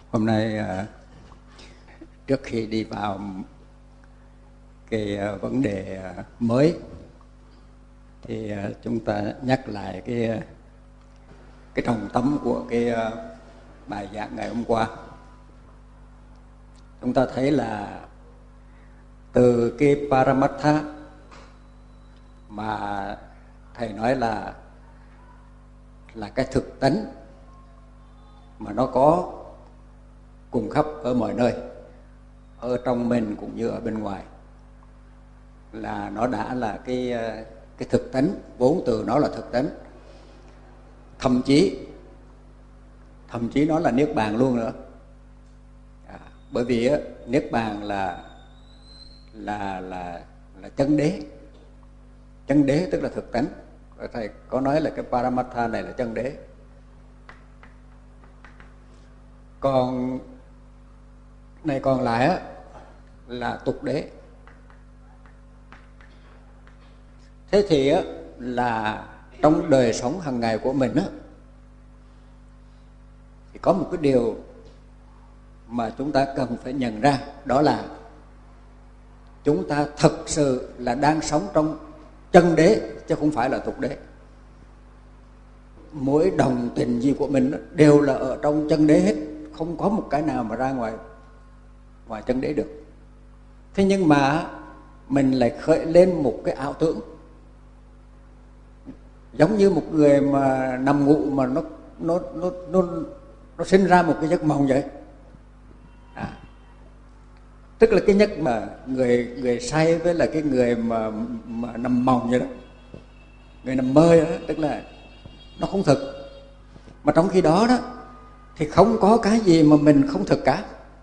Hôm nay trước khi đi vào cái vấn đề mới thì chúng ta nhắc lại cái trọng tâm của cái bài giảng ngày hôm qua. Chúng ta thấy là từ cái Paramatha mà thầy nói là cái thực tánh mà nó có cùng khắp ở mọi nơi, ở trong mình cũng như ở bên ngoài, là nó đã là cái thực tánh, vốn từ nó là thực tánh, thậm chí nó là niết bàn luôn nữa. Bởi vì niết bàn là chân đế tức là thực tánh. Thầy có nói là cái Paramatha này là chân đế. Còn lại là tục đế. Thế thì là trong đời sống hàng ngày của mình thì có một cái điều mà chúng ta cần phải nhận ra, đó là chúng ta thực sự là đang sống trong chân đế chứ không phải là tục đế. Mỗi đồng tình gì của mình đều là ở trong chân đế hết, không có một cái nào mà ra ngoài chân đế được. Thế nhưng mà mình lại khởi lên một cái ảo tưởng, giống như một người mà nằm ngủ mà nó sinh ra một cái giấc mộng vậy. Tức là cái nhất mà người say với là cái người mà nằm mộng vậy đó, người nằm mơ đó, tức là nó không thực. Mà trong khi đó thì không có cái gì mà mình không thực cả,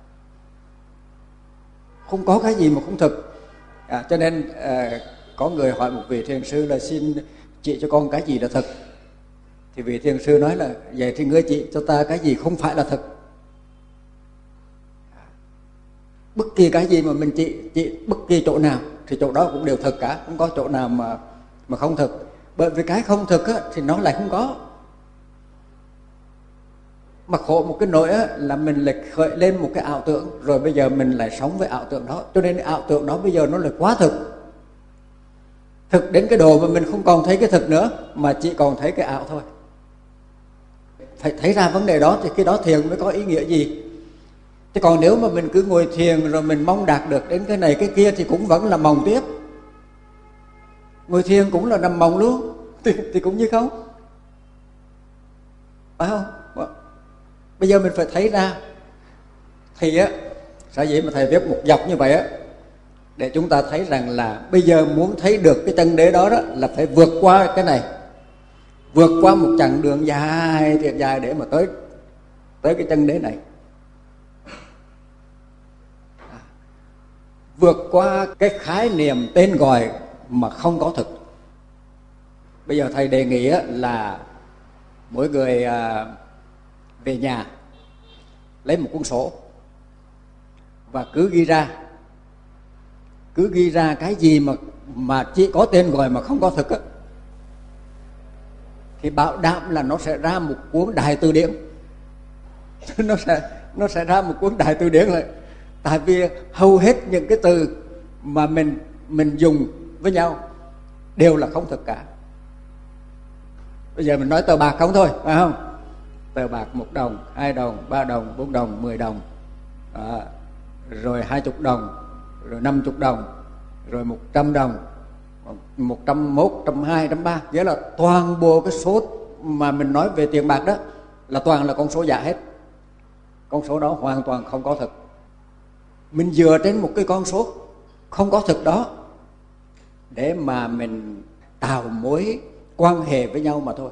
không có cái gì mà không thực. Cho nên có người hỏi một vị thiền sư là xin chỉ cho con cái gì là thực. Thì vị thiền sư nói là vậy thì ngươi chỉ cho ta cái gì không phải là thực. Bất kỳ cái gì mà mình chỉ bất kỳ chỗ nào thì chỗ đó cũng đều thực cả, không có chỗ nào mà không thực. Bởi vì cái không thực thì nó lại không có. Mà khổ một cái nỗi là mình lại khởi lên một cái ảo tưởng, rồi bây giờ mình lại sống với ảo tưởng đó. Cho nên ảo tưởng đó bây giờ nó lại quá thực. Thực đến cái độ mà mình không còn thấy cái thực nữa, mà chỉ còn thấy cái ảo thôi. Phải thấy ra vấn đề đó thì cái đó thiền mới có ý nghĩa gì. Chứ còn nếu mà mình cứ ngồi thiền rồi mình mong đạt được đến cái này cái kia thì cũng vẫn là mộng tiếp. Ngồi thiền cũng là nằm mộng luôn thì cũng như không, phải không? Bây giờ mình phải thấy ra. Thì sở dĩ mà thầy viết một dọc như vậy để chúng ta thấy rằng là bây giờ muốn thấy được cái chân đế đó là phải vượt qua cái này, vượt qua một chặng đường dài thiệt dài để mà tới cái chân đế này. Vượt qua cái khái niệm tên gọi mà không có thực. Bây giờ thầy đề nghị là mỗi người về nhà lấy một cuốn sổ và cứ ghi ra cái gì mà chỉ có tên gọi mà không có thực thì bảo đảm là nó sẽ ra một cuốn đại từ điển. nó sẽ ra một cuốn đại từ điển lại. Tại vì hầu hết những cái từ mà mình dùng với nhau đều là không thực cả. Bây giờ mình nói tờ bạc không thôi, phải không? Tờ bạc 1 đồng, 2 đồng, 3 đồng, 4 đồng, 10 đồng, rồi 20 đồng, rồi 50 đồng, rồi 100 đồng, 101, 102, 103. Nghĩa là toàn bộ cái số mà mình nói về tiền bạc đó là toàn là con số giả hết. Con số đó hoàn toàn không có thực. Mình dựa trên một cái con số không có thực đó để mà mình tạo mối quan hệ với nhau mà thôi.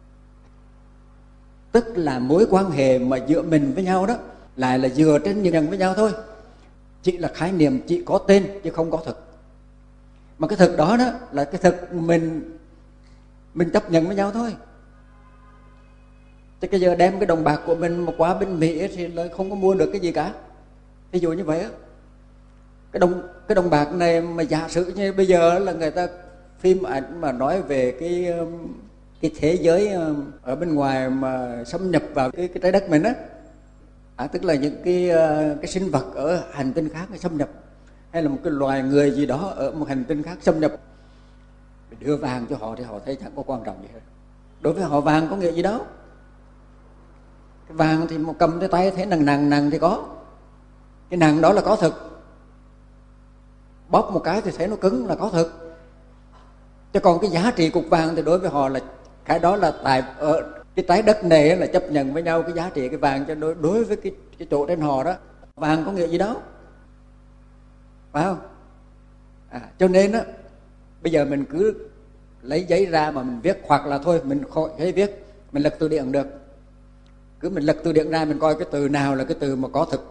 Tức là mối quan hệ mà giữa mình với nhau đó lại là dựa trên những nhận với nhau thôi. Chỉ là khái niệm, chỉ có tên chứ không có thực. Mà cái thực đó là cái thực mình chấp nhận với nhau thôi. Chứ cái giờ đem cái đồng bạc của mình mà qua bên Mỹ thì là không có mua được cái gì cả. Ví dụ như vậy cái đồng bạc này mà giả sử như bây giờ là người ta phim ảnh mà nói về cái thế giới ở bên ngoài mà xâm nhập vào cái trái đất mình Tức là những cái sinh vật ở hành tinh khác xâm nhập, hay là một cái loài người gì đó ở một hành tinh khác xâm nhập, mình đưa vàng cho họ thì họ thấy chẳng có quan trọng gì hết. Đối với họ vàng có nghĩa gì đâu. Cái vàng thì một cầm tới tay thấy nặng thì có, cái nặng đó là có thực, bóp một cái thì thấy nó cứng là có thực. Chứ còn cái giá trị cục vàng thì đối với họ là cái đó là tại ở cái trái đất này là chấp nhận với nhau cái giá trị cái vàng, cho đối với cái chỗ trên họ đó vàng có nghĩa gì đâu, phải không? Cho nên á, bây giờ mình cứ lấy giấy ra mà mình viết, hoặc là thôi mình khỏi giấy viết, mình lật từ điển được, cứ mình lật từ điển ra mình coi cái từ nào là cái từ mà có thực.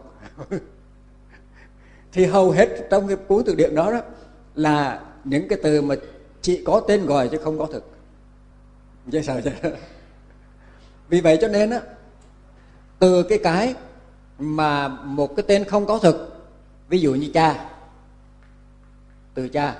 Thì hầu hết trong cái cuốn từ điển đó là những cái từ mà chỉ có tên gọi chứ không có thực. Dễ sợ chứ. Vì vậy cho nên á, từ cái mà một cái tên không có thực, ví dụ như cha, từ cha,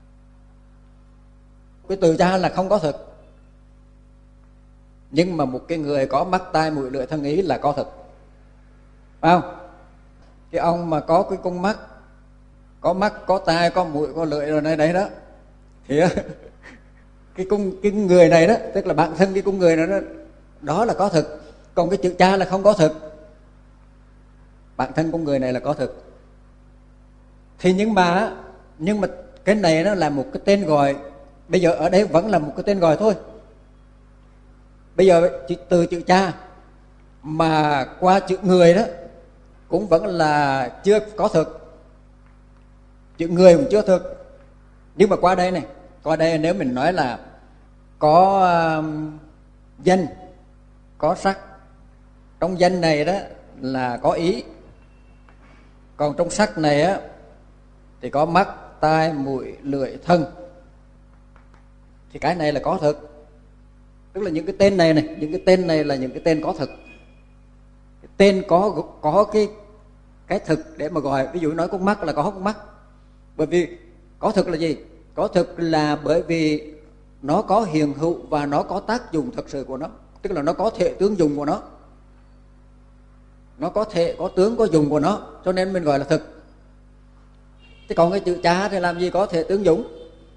cái từ cha là không có thực, nhưng mà một cái người có mắt tai mũi lưỡi thân ý là có thực, phải không? Cái ông mà có cái con mắt, có mắt, có tai, có mũi, có lưỡi rồi đấy đó, thì cái người này đó, tức là bản thân cái con người này đó là có thực. Còn cái chữ cha là không có thực, bản thân con người này là có thực. Thì nhưng mà cái này nó là một cái tên gọi, bây giờ ở đây vẫn là một cái tên gọi thôi. Bây giờ từ chữ cha mà qua chữ người đó cũng vẫn là chưa có thực, chữ người cũng chưa thực. Nhưng mà qua đây nếu mình nói là có danh, có sắc, trong danh này đó là có ý, còn trong sắc này á thì có mắt, tai, mũi, lưỡi, thân, thì cái này là có thực. Tức là những cái tên này những cái tên này là những cái tên có thực. Cái tên có cái thực để mà gọi. Ví dụ nói con mắt là có con mắt, bởi vì có thực là gì? Có thực là bởi vì nó có hiện hữu và nó có tác dụng thật sự của nó, tức là nó có thể tướng dụng của nó, nó có thể có tướng có dụng của nó, cho nên mình gọi là thực. Thế còn cái chữ cha thì làm gì có thể tướng dụng?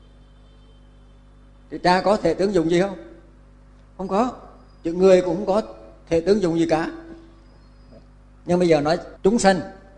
Chữ cha có thể tướng dụng gì không? Không có. Chữ người cũng không có thể tướng dụng gì cả. Nhưng bây giờ nói chúng sanh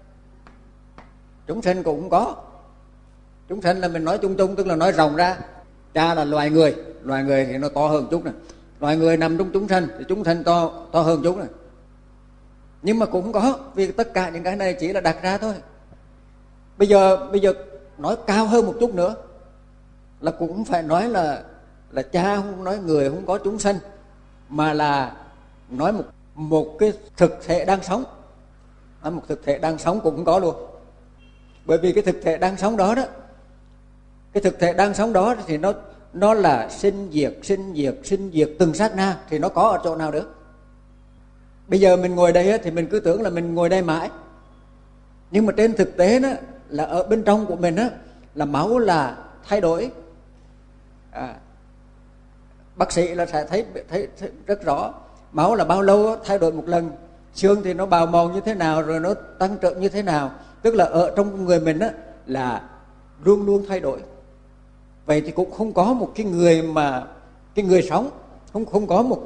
cũng không có. Chúng sanh là mình nói chung chung, tức là nói rộng ra. Cha là loài người thì nó to hơn chút này. Loài người nằm trong chúng sanh thì chúng sanh to hơn chút này. Nhưng mà cũng không có, vì tất cả những cái này chỉ là đặt ra thôi. Bây giờ nói cao hơn một chút nữa là cũng phải nói là cha, không nói người, không có chúng sanh, mà là nói một cái thực thể đang sống. Một thực thể đang sống cũng không có luôn. Bởi vì cái thực thể đang sống đó cái thực thể đang sống đó thì nó là sinh diệt từng sát na, thì nó có ở chỗ nào được? Bây giờ mình ngồi đây thì mình cứ tưởng là mình ngồi đây mãi, nhưng mà trên thực tế đó là ở bên trong của mình là máu là thay đổi. Bác sĩ là sẽ thấy rất rõ máu là bao lâu thay đổi một lần, xương thì nó bào mòn như thế nào, rồi nó tăng trưởng như thế nào. Tức là ở trong người mình là luôn luôn thay đổi. Vậy thì cũng không có một cái người mà cái người sống, không có một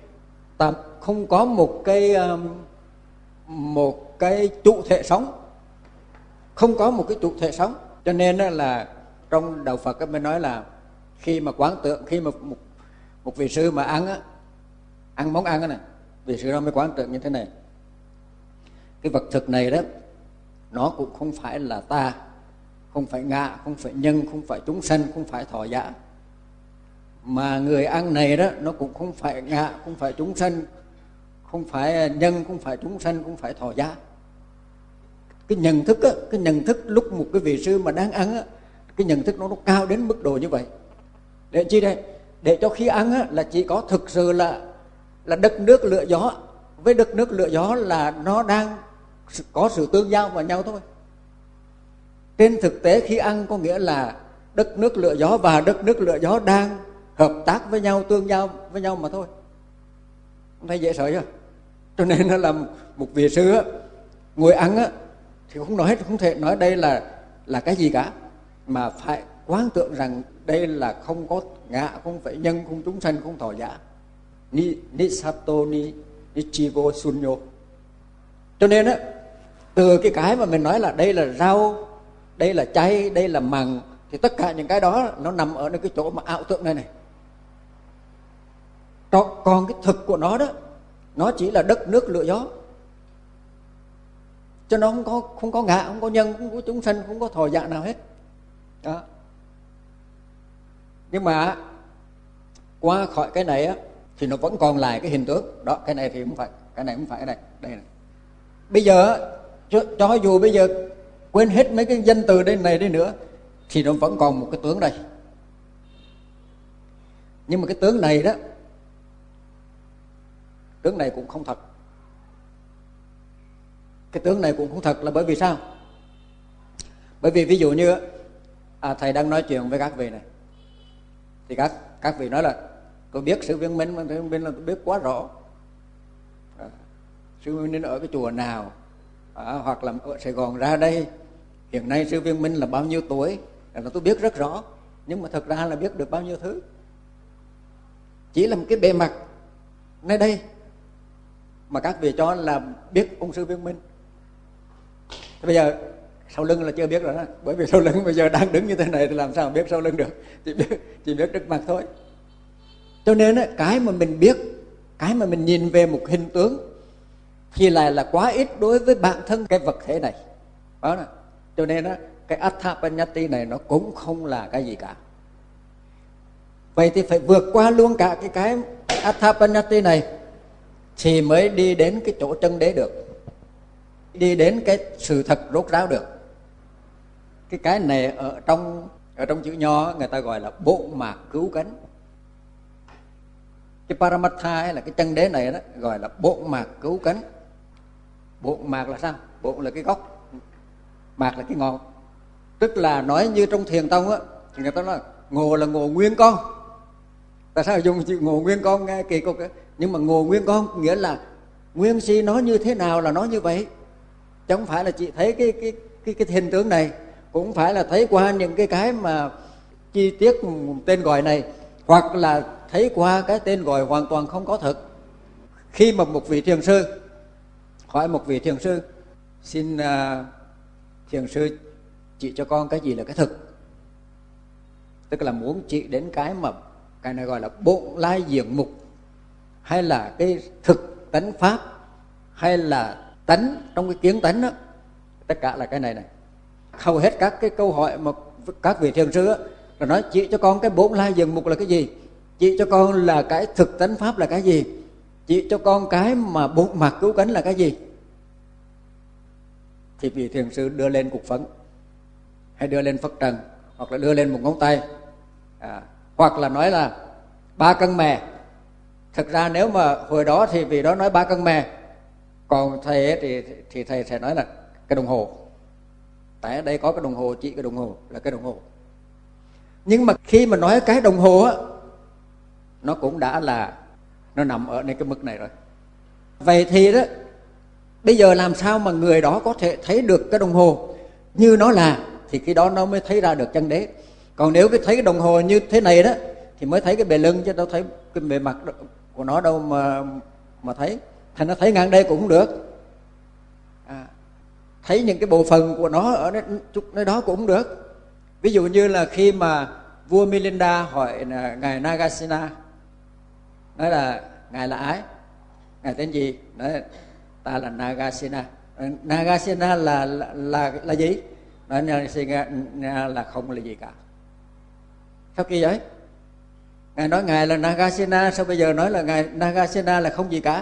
cái chủ thể sống, không có một cái chủ thể sống. Cho nên là trong đạo Phật mới nói là khi mà quán tưởng, khi mà một vị sư mà ăn món ăn này, vị sư đó mới quán tưởng như thế này: cái vật thực này đó, nó cũng không phải là ta, không phải ngạ, không phải nhân, không phải chúng sanh, không phải thọ giả. Mà người ăn này đó, nó cũng không phải ngạ, không phải chúng sanh, không phải nhân, không phải chúng sanh, không phải thọ giả. Cái nhận thức lúc một cái vị sư mà đang ăn cái nhận thức nó cao đến mức độ như vậy. Để chi đây? Để cho khi ăn là chỉ có thực sự là đất nước lửa gió, với đất nước lửa gió là nó đang có sự tương giao vào nhau thôi. Trên thực tế khi ăn có nghĩa là đất nước lửa gió và đất nước lửa gió đang hợp tác với nhau, tương giao với nhau mà thôi. Không thấy dễ sợ chưa? Cho nên nó là một vị sư á, ngồi ăn á, thì không thể nói đây là cái gì cả, mà phải quán tưởng rằng đây là không có ngã, không phải nhân, không chúng sanh, không thọ giả. Ni sato ni chivo sunyo. Cho nên á, từ cái mà mình nói là đây là rau, đây là chay, đây là mặn, thì tất cả những cái đó nó nằm ở cái chỗ mà ảo tưởng này này. Còn cái thực của nó đó, nó chỉ là đất nước lửa gió, cho nó không có ngã, không có nhân, không có chúng sanh, không có thọ giả nào hết đó. Nhưng mà qua khỏi cái này á, thì nó vẫn còn lại cái hình tướng đó. Cái này thì không phải, cái này không phải, cái này đây này. Bây giờ cho dù bây giờ quên hết mấy cái danh từ đây này đi nữa, thì nó vẫn còn một cái tướng đây. Nhưng mà cái tướng này đó, tướng này cũng không thật. Cái tướng này cũng không thật là bởi vì sao? Bởi vì ví dụ như thầy đang nói chuyện với các vị này, thì các vị nói là tôi biết sư Viên Minh, mà sư Viên Minh là tôi biết quá rõ. Sư Viên Minh ở cái chùa nào, hoặc là ở Sài Gòn ra đây, hiện nay sư Viên Minh là bao nhiêu tuổi, là tôi biết rất rõ. Nhưng mà thật ra là biết được bao nhiêu thứ, chỉ là một cái bề mặt nơi đây mà các vị cho là biết ông sư Viên Minh. Bây giờ sau lưng là chưa biết rồi đó, bởi vì sau lưng bây giờ đang đứng như thế này thì làm sao biết sau lưng được, chỉ biết trước mặt thôi. Cho nên cái mà mình biết, cái mà mình nhìn về một hình tướng thì lại là quá ít đối với bản thân cái vật thể này đó. Cho nên cái Atthapanyati này nó cũng không là cái gì cả. Vậy thì phải vượt qua luôn cả cái Atthapanyati này thì mới đi đến cái chỗ chân đế được, đi đến cái sự thật rốt ráo được. Cái này ở trong chữ Nho người ta gọi là bộ mạc cứu cánh. Cái Paramatha hay là cái chân đế này đó gọi là bộ mạc cứu cánh. Bộ mạc là sao? Bộ là cái gốc, mạc là cái ngọn. Tức là nói như trong Thiền Tông á, thì người ta nói ngộ là ngộ nguyên con. Tại sao dùng chữ ngộ nguyên con nghe kỳ cục ấy? Nhưng mà ngộ nguyên con nghĩa là nguyên si nói như thế nào là nói như vậy, chứ không phải là chỉ thấy cái hình tướng này, cũng phải là thấy qua những cái mà chi tiết tên gọi này, hoặc là thấy qua cái tên gọi hoàn toàn không có thực. Khi mà một vị thiền sư hỏi một vị thiền sư, xin thiền sư chỉ cho con cái gì là cái thực, tức là muốn chỉ đến cái mà cái này gọi là bổn lai diện mục, hay là cái thực tánh pháp, hay là tánh trong cái kiến tánh đó, tất cả là cái này. Hầu hết các cái câu hỏi mà các vị thiền sư là nói chỉ cho con cái bổn lai diện mục là cái gì, chỉ cho con là cái thực tánh pháp là cái gì, chỉ cho con cái mà bổn mạc cứu cánh là cái gì. Thì vị thiền sư đưa lên cục phấn, hay đưa lên phất trần, hoặc là đưa lên một ngón tay, hoặc là nói là 3 cân mè. Thực ra nếu mà hồi đó thì vị đó nói 3 cân mè, còn thầy thì thầy sẽ nói là cái đồng hồ. Tại ở đây có cái đồng hồ, chỉ cái đồng hồ là cái đồng hồ. Nhưng mà khi mà nói cái đồng hồ á, nó cũng đã là nó nằm ở cái mức này rồi. Vậy thì đó, bây giờ làm sao mà người đó có thể thấy được cái đồng hồ như nó là, thì khi đó nó mới thấy ra được chân đế. Còn nếu cái thấy cái đồng hồ như thế này đó thì mới thấy cái bề lưng, chứ đâu thấy cái bề mặt của nó đâu mà thấy. Thành nó thấy ngang đây cũng không được, thấy những cái bộ phận của nó ở nơi đó cũng không được. Ví dụ như là khi mà vua Milinda hỏi ngài Nagasena, nói là ngài là ai, ngài tên gì, nói ta là Nagasena. Nagasena là gì? Nói Nagasena là không là gì cả. Sao kỳ vậy? Ngài nói ngài là Nagasena, sao bây giờ nói là ngài Nagasena là không gì cả?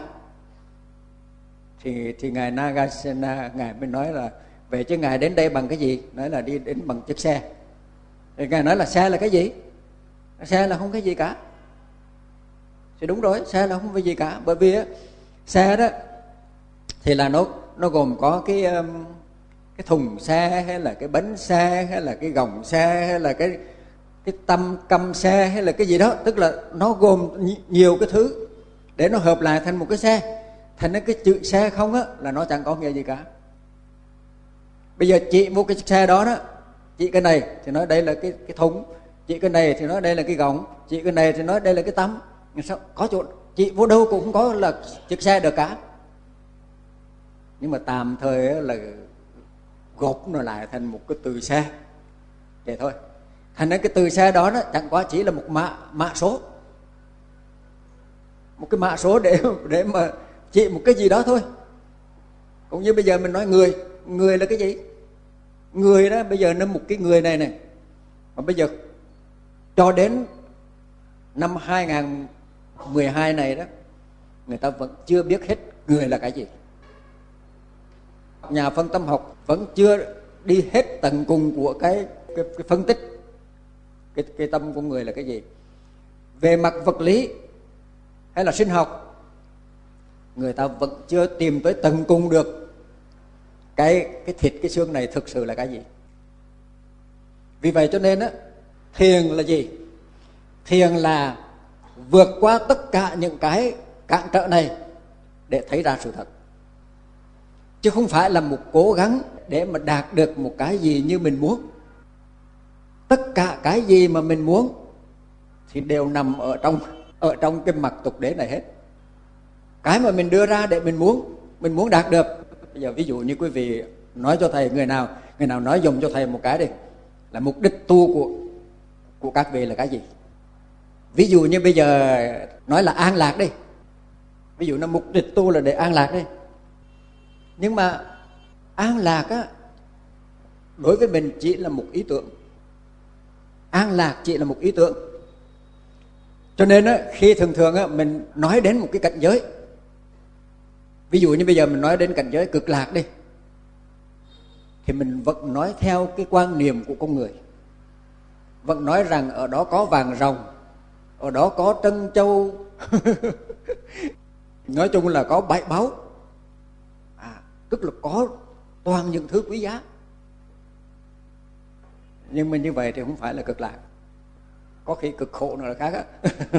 Thì ngài Nagasena ngài mới nói là vậy chứ ngài đến đây bằng cái gì? Nói là đi đến bằng chiếc xe. Thì ngài nói là xe là cái gì? Xe là không cái gì cả. Thì đúng rồi, xe là không cái gì cả. Bởi vì xe đó thì là nó gồm có cái thùng xe, hay là cái bánh xe, hay là cái gồng xe, hay là cái căm xe, hay là cái gì đó. Tức là nó gồm nhiều cái thứ để nó hợp lại thành một cái xe. Thành ra cái chữ xe không á là nó chẳng có nghĩa gì cả. Bây giờ chỉ một cái xe đó đó, chỉ cái này thì nói đây là cái thúng, chỉ cái này thì nói đây là cái gọng, chỉ cái này thì nói đây là cái tấm. Sao có chỗ chỉ vô đâu cũng không có là chiếc xe được cả. Nhưng mà tạm thời là gộp nó lại thành một cái từ xe vậy thôi. Thành ra cái từ xe đó chẳng qua chỉ là một mã số, một cái mã số để mà chỉ một cái gì đó thôi. Cũng như bây giờ mình nói người là cái gì? Người đó bây giờ nó một cái người này mà bây giờ cho đến năm 2012 này đó, người ta vẫn chưa biết hết người là cái gì. Nhà phân tâm học vẫn chưa đi hết tận cùng của cái phân tích cái tâm của người là cái gì. Về mặt vật lý hay là sinh học, người ta vẫn chưa tìm tới tận cùng được cái thịt cái xương này thực sự là cái gì. Vì vậy cho nên á, thiền là gì? Thiền là vượt qua tất cả những cái cản trở này để thấy ra sự thật, chứ không phải là một cố gắng để mà đạt được một cái gì như mình muốn. Tất cả cái gì mà mình muốn thì đều nằm ở trong cái mặt tục đế này hết. Cái mà mình đưa ra để mình muốn đạt được. Bây giờ ví dụ như quý vị nói cho thầy, người nào nói dùng cho thầy một cái đi, là mục đích tu của các vị là cái gì? Ví dụ như bây giờ nói là an lạc đi, ví dụ nó mục đích tu là để an lạc đi. Nhưng mà an lạc á, đối với mình chỉ là một ý tưởng. An lạc chỉ là một ý tưởng. Cho nên á, khi thường á, mình nói đến một cái cảnh giới, ví dụ như bây giờ mình nói đến cảnh giới cực lạc đi, thì mình vẫn nói theo cái quan niệm của con người. Vẫn nói rằng ở đó có vàng ròng, ở đó có trân châu nói chung là có bảy báu, tức là có toàn những thứ quý giá. Nhưng mà như vậy thì không phải là cực lạc. Có khi cực khổ nữa là khác á.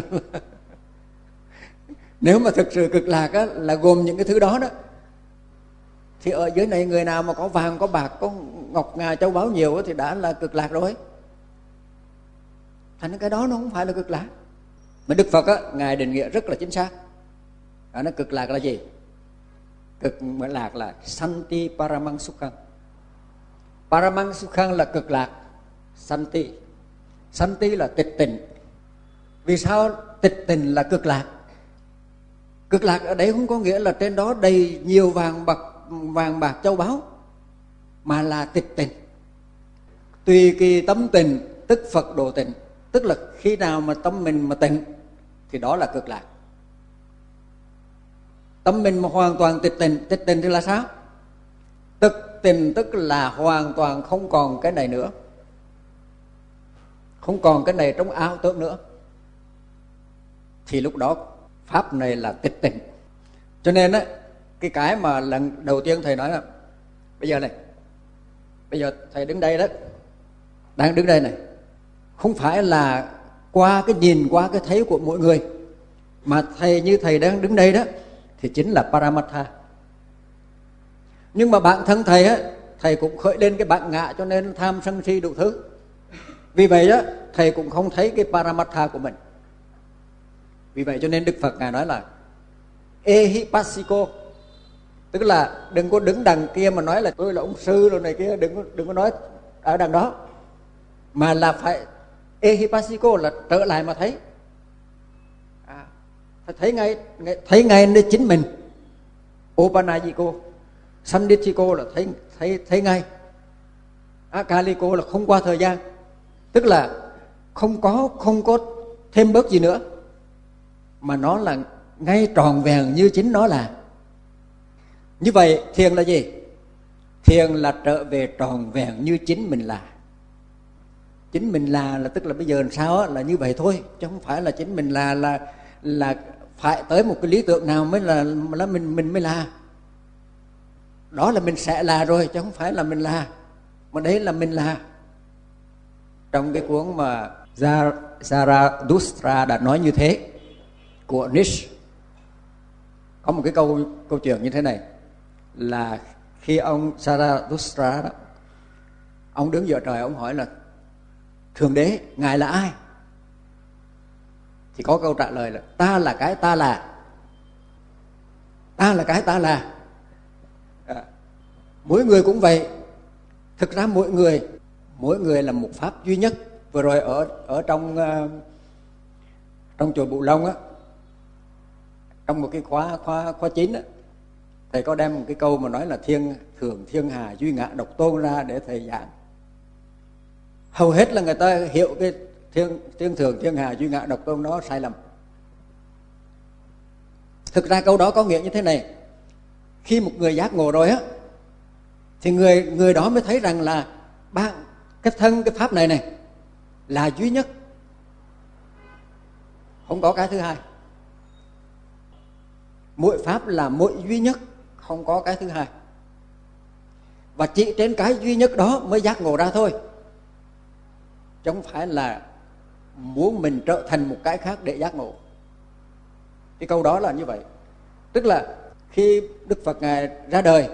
Nếu mà thực sự cực lạc á, là gồm những cái thứ đó đó, thì ở dưới này người nào mà có vàng, có bạc, có ngọc ngà châu báu nhiều á, thì đã là cực lạc rồi. Thành cái đó nó không phải là cực lạc. Mà Đức Phật á, Ngài định nghĩa rất là chính xác. Nó cực lạc là gì? Cực lạc là Santi Paramang Sukhang. Paramang Sukhang là cực lạc. Santi. Santi là tịch tịnh. Vì sao tịch tịnh là cực lạc? Cực lạc ở đấy không có nghĩa là trên đó đầy nhiều vàng bạc châu báu, mà là tịch tịnh. Tùy kỳ tâm tịnh tức Phật độ tịnh. Tức là khi nào mà tâm mình mà tịnh thì đó là cực lạc. Tâm mình mà hoàn toàn tịch tịnh thì là sao? Tịch tịnh tức là hoàn toàn không còn cái này nữa, không còn cái này trong ảo tưởng nữa, thì lúc đó pháp này là tịch tịnh. Cho nên á, cái mà lần đầu tiên thầy nói là bây giờ thầy đứng đây đó, đang đứng đây này, không phải là qua cái nhìn, qua cái thấy của mỗi người, mà như thầy đang đứng đây đó thì chính là Paramatha. Nhưng mà bản thân thầy á, thầy cũng khởi lên cái bản ngã, cho nên tham sân si đủ thứ. Vì vậy đó, thầy cũng không thấy cái Paramatha của mình. Vì vậy cho nên Đức Phật Ngài nói là Ehipassiko, tức là đừng có đứng đằng kia mà nói là tôi là ông sư rồi này kia, đừng có nói ở đằng đó, mà là phải Ehipassiko là trở lại mà thấy. Thấy ngay nơi chính mình. Opanajiko, Sanditiko là thấy ngay. Akaliko là không qua thời gian, tức là không có thêm bớt gì nữa, mà nó là ngay tròn vẹn như chính nó là. Như vậy thiền là gì? Thiền là trở về tròn vẹn như chính mình là. Chính mình là tức là bây giờ làm sao á, là như vậy thôi, chứ không phải là chính mình là phải tới một cái lý tưởng nào mới là mình mới là. Đó là mình sẽ là rồi, chứ không phải là mình là, mà đấy là mình là. Trong cái cuốn mà Zarathustra đã nói như thế của Nietzsche, Có một cái câu chuyện như thế này, là khi ông Zarathustra đó, ông đứng giữa trời, ông hỏi là Thượng Đế, Ngài là ai? Thì có câu trả lời là ta là cái ta là. Ta là cái ta là. Mỗi người cũng vậy. Thực ra mỗi người là một pháp duy nhất. Vừa rồi ở trong chùa Bù Long á, trong một cái khóa 9 á, thầy có đem một cái câu mà nói là thiên thường thiên hà duy ngã độc tôn ra để thầy giảng. Hầu hết là người ta hiểu cái thiên thường thiên hà duy ngã độc tôn đó sai lầm. Thực ra câu đó có nghĩa như thế này: khi một người giác ngộ rồi á, thì người đó mới thấy rằng là cái pháp này là duy nhất, không có cái thứ hai. Mỗi pháp là mỗi duy nhất, không có cái thứ hai. Và chỉ trên cái duy nhất đó mới giác ngộ ra thôi, chứ không phải là muốn mình trở thành một cái khác để giác ngộ. Cái câu đó là như vậy. Tức là khi Đức Phật Ngài ra đời,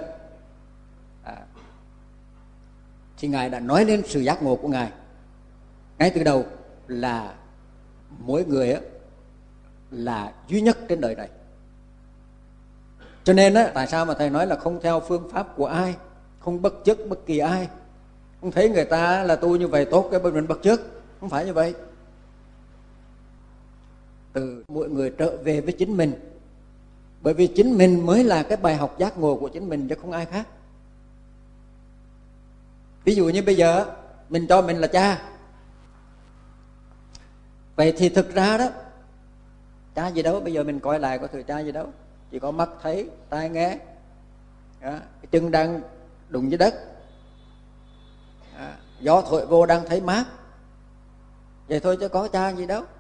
thì Ngài đã nói lên sự giác ngộ của Ngài ngay từ đầu, là mỗi người là duy nhất trên đời này. Cho nên tại sao mà thầy nói là không theo phương pháp của ai, không bất chấp bất kỳ ai, không thấy người ta là tu như vậy tốt cái bên mình bất chấp, không phải như vậy. Từ mỗi người trở về với chính mình, bởi vì chính mình mới là cái bài học giác ngộ của chính mình, chứ không ai khác. Ví dụ như bây giờ mình cho mình là cha, vậy thì thực ra đó, cha gì đâu, bây giờ mình coi lại có thử cha gì đâu, chỉ có mắt thấy, tai nghe, cái chân đang đụng dưới đất, gió thổi vô đang thấy mát, vậy thôi chứ có cha gì đâu.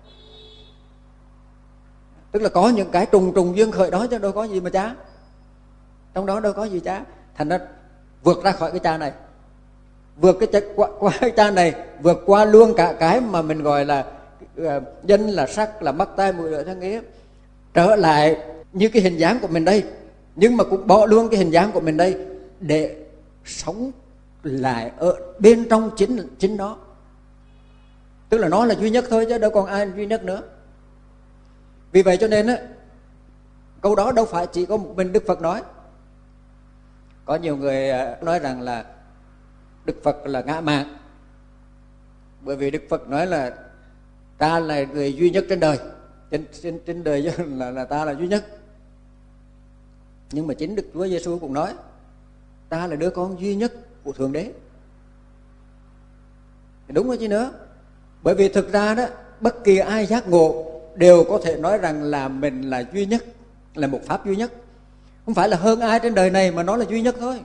Tức là có những cái trùng duyên khởi đó chứ đâu có gì mà cha, trong đó đâu có gì cha. Thành ra vượt ra khỏi cái cha này, vượt qua cái cha này, vượt qua luôn cả cái mà mình gọi là danh, là sắc, là mắt tai mũi lưỡi thân ý, trở lại như cái hình dáng của mình đây, nhưng mà cũng bỏ luôn cái hình dáng của mình đây để sống lại ở bên trong chính nó. Tức là nó là duy nhất thôi chứ đâu còn ai duy nhất nữa. Vì vậy cho nên câu đó đâu phải chỉ có một mình Đức Phật nói. Có nhiều người nói rằng là Đức Phật là ngã mạn, bởi vì Đức Phật nói là ta là người duy nhất trên đời, trên đời là ta là duy nhất. Nhưng mà chính Đức Chúa Giêsu cũng nói ta là đứa con duy nhất của Thượng Đế. Thì đúng rồi chứ nữa. Bởi vì thực ra đó, bất kỳ ai giác ngộ đều có thể nói rằng là mình là duy nhất, là một pháp duy nhất. Không phải là hơn ai trên đời này, mà nó là duy nhất thôi.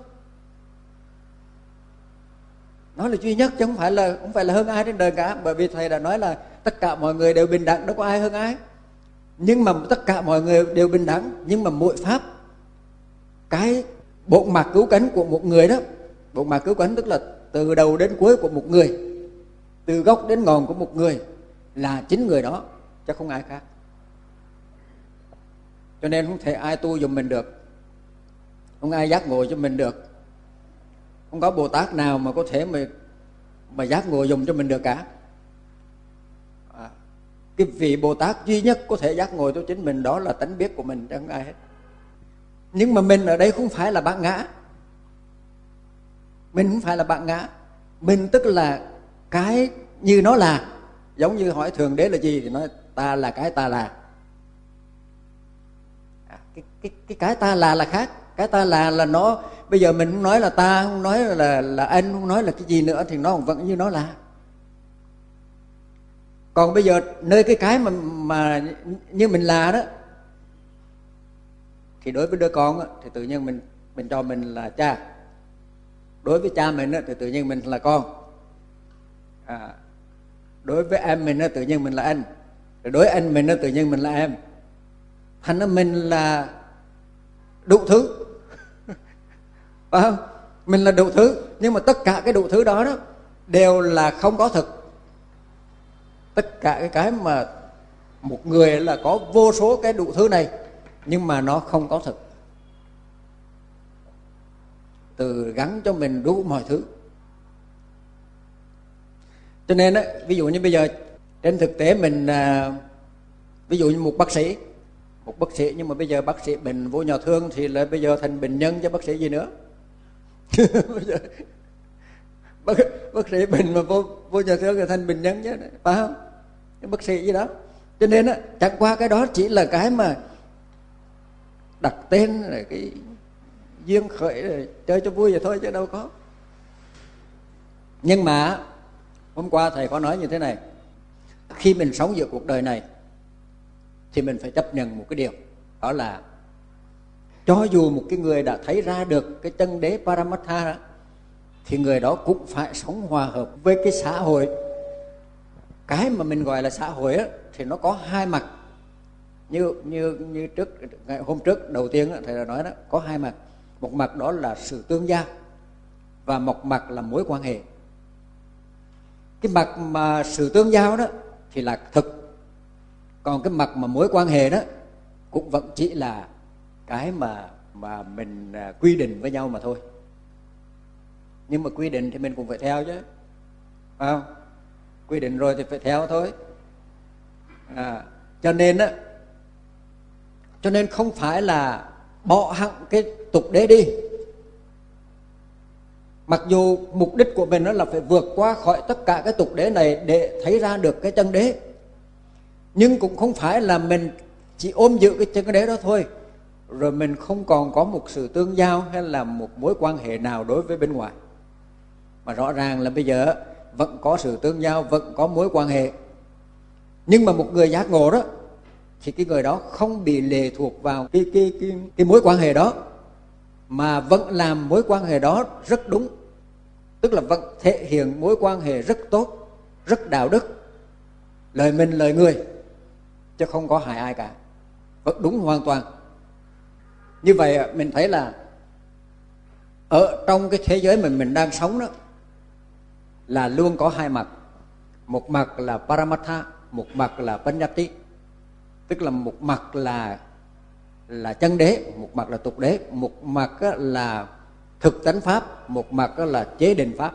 Nó là duy nhất chứ không phải là hơn ai trên đời cả. Bởi vì thầy đã nói là tất cả mọi người đều bình đẳng, đâu có ai hơn ai. Nhưng mà tất cả mọi người đều bình đẳng, nhưng mà mỗi pháp, cái bộ mặt cứu cánh của một người đó, bộ mặt cứu cánh tức là từ đầu đến cuối của một người, từ gốc đến ngọn của một người, là chính người đó, chứ không ai khác. Cho nên không thể ai tu giùm mình được, không ai giác ngộ cho mình được. Không có Bồ Tát nào mà có thể mà giác ngộ dùng cho mình được cả. Cái vị Bồ Tát duy nhất có thể giác ngộ cho chính mình, đó là tánh biết của mình, chứ không ai hết. Nhưng mà mình ở đây không phải là bạn ngã. Mình không phải là bạn ngã. Mình tức là cái như nó là. Giống như hỏi Thượng Đế là gì thì nói ta là cái ta là. Cái ta là khác. Cái ta là nó, bây giờ mình không nói là ta, không nói là anh, không nói là cái gì nữa, thì nó vẫn như nó là. Còn bây giờ nơi cái mà như mình là đó, thì đối với đứa con thì tự nhiên mình cho mình là cha. Đối với cha mình thì tự nhiên mình là con. Đối với em mình tự nhiên mình là anh. Rồi đối với anh mình tự nhiên mình là em. Thành ra mình là đủ thứ. Phải không? Mình là đủ thứ. Nhưng mà tất cả cái đủ thứ đó đều là không có thực. Tất cả cái mà một người là có vô số cái đủ thứ này, nhưng mà nó không có thực. Từ gắn cho mình đủ mọi thứ. Cho nên á, ví dụ như bây giờ trên thực tế mình ví dụ như một bác sĩ nhưng mà bây giờ bác sĩ bệnh vô nhà thương thì là bây giờ thành bệnh nhân chứ bác sĩ gì nữa. Bây giờ bác sĩ bệnh mà vô nhà thương thì thành bệnh nhân chứ, phải không? Cái bác sĩ gì đó. Cho nên á, chẳng qua cái đó chỉ là cái mà đặt tên rồi cái duyên khởi rồi chơi cho vui vậy thôi chứ đâu có. Nhưng mà hôm qua thầy có nói như thế này, khi mình sống giữa cuộc đời này thì mình phải chấp nhận một cái điều, đó là cho dù một cái người đã thấy ra được cái chân đế Paramatha đó, thì người đó cũng phải sống hòa hợp với cái xã hội. Cái mà mình gọi là xã hội á, thì nó có hai mặt. Như hôm trước đầu tiên thầy đã nói đó, có hai mặt. Một mặt đó là sự tương giao và một mặt là mối quan hệ. Cái mặt mà sự tương giao đó thì là thực, còn cái mặt mà mối quan hệ đó cũng vẫn chỉ là cái mà mình quy định với nhau mà thôi. Nhưng mà quy định thì mình cũng phải theo chứ, phải không? Quy định rồi thì phải theo thôi. Cho nên không phải là bỏ hẳn cái tục đế đi. Mặc dù mục đích của mình đó là phải vượt qua khỏi tất cả cái tục đế này để thấy ra được cái chân đế, nhưng cũng không phải là mình chỉ ôm giữ cái chân đế đó thôi, rồi mình không còn có một sự tương giao hay là một mối quan hệ nào đối với bên ngoài. Mà rõ ràng là bây giờ vẫn có sự tương giao, vẫn có mối quan hệ. Nhưng mà một người giác ngộ đó thì cái người đó không bị lệ thuộc vào cái mối quan hệ đó, mà vẫn làm mối quan hệ đó rất đúng. Tức là vẫn thể hiện mối quan hệ rất tốt, rất đạo đức, lời mình lời người, chứ không có hại ai cả, vẫn đúng hoàn toàn. Như vậy mình thấy là ở trong cái thế giới mình đang sống đó là luôn có hai mặt. Một mặt là Paramatha, một mặt là Panyati. Tức là một mặt là chân đế, một mặt là tục đế, một mặt là thực tánh pháp, một mặt là chế định pháp.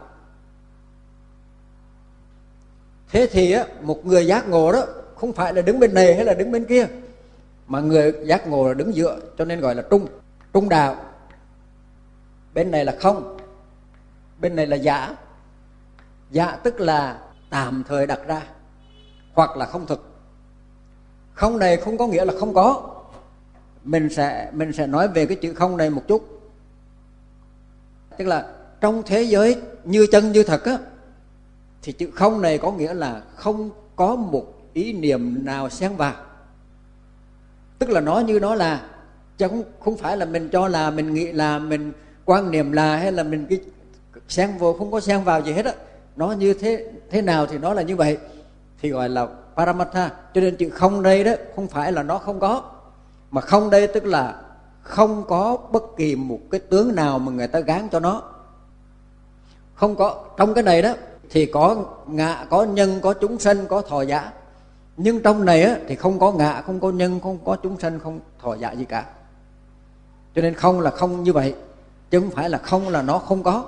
Thế thì một người giác ngộ đó không phải là đứng bên này hay là đứng bên kia, mà người giác ngộ là đứng giữa, cho nên gọi là trung đạo. Bên này là không, bên này là giả. Giả tức là tạm thời đặt ra, hoặc là không thực. Không này không có nghĩa là không có. Mình sẽ nói về cái chữ không này một chút. Tức là trong thế giới như chân như thật á, thì chữ không này có nghĩa là không có một ý niệm nào xen vào. Tức là nó như nó là, chứ không phải là mình cho là, mình nghĩ là, mình quan niệm là, hay là mình cái xen vào, không có xen vào gì hết á. Nó như thế nào thì nó là như vậy, thì gọi là Paramatha. Cho nên chữ không đây đó không phải là nó không có, mà không đây tức là không có bất kỳ một cái tướng nào mà người ta gán cho nó. Không có. Trong cái này đó thì có ngã, có nhân, có chúng sanh, có thọ giả. Nhưng trong này á, thì không có ngã, không có nhân, không có chúng sanh, không thọ giả gì cả. Cho nên không là không như vậy, chứ không phải là không là nó không có.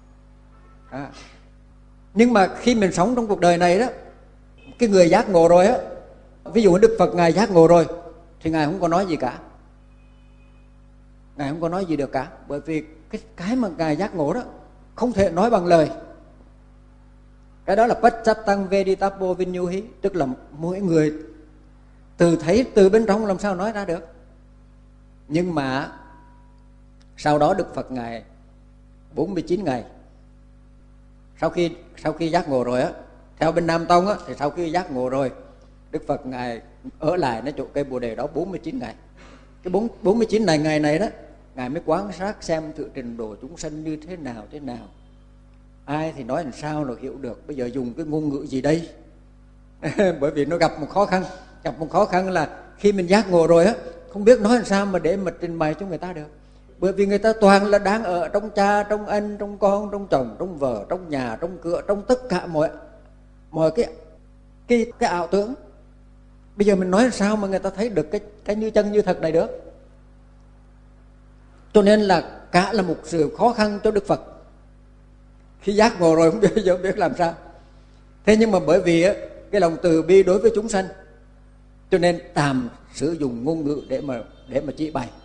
Nhưng mà khi mình sống trong cuộc đời này đó, cái người giác ngộ rồi á, ví dụ Đức Phật Ngài giác ngộ rồi thì Ngài không có nói gì cả. Ngài không có nói gì được cả, bởi vì cái mà Ngài giác ngộ đó không thể nói bằng lời. Cái đó là Pacchatang Veditapo Vinyuhi, tức là mỗi người từ thấy từ bên trong làm sao nói ra được. Nhưng mà sau đó Đức Phật Ngài 49 ngày sau khi giác ngộ rồi á, theo bên Nam Tông á, thì sau khi giác ngộ rồi, Đức Phật Ngài ở lạiในchỗ cây Bồ Đề đó 49 ngày. Cái 49 ngày này đó, Ngài mới quan sát xem thử trình độ chúng sanh như thế nào. Ai thì nói làm sao rồi hiểu được, bây giờ dùng cái ngôn ngữ gì đây? Bởi vì nó gặp một khó khăn là khi mình giác ngộ rồi á, không biết nói làm sao mà để mà trình bày cho người ta được. Bởi vì người ta toàn là đang ở trong cha, trong anh, trong con, trong chồng, trong vợ, trong nhà, trong cửa, trong tất cả mọi cái ảo tưởng. Bây giờ mình nói làm sao mà người ta thấy được cái như chân như thật này được? Cho nên là cả là một sự khó khăn cho Đức Phật. Khi giác ngộ rồi không biết làm sao. Thế nhưng mà bởi vì cái lòng từ bi đối với chúng sanh, cho nên tạm sử dụng ngôn ngữ để mà chỉ bày.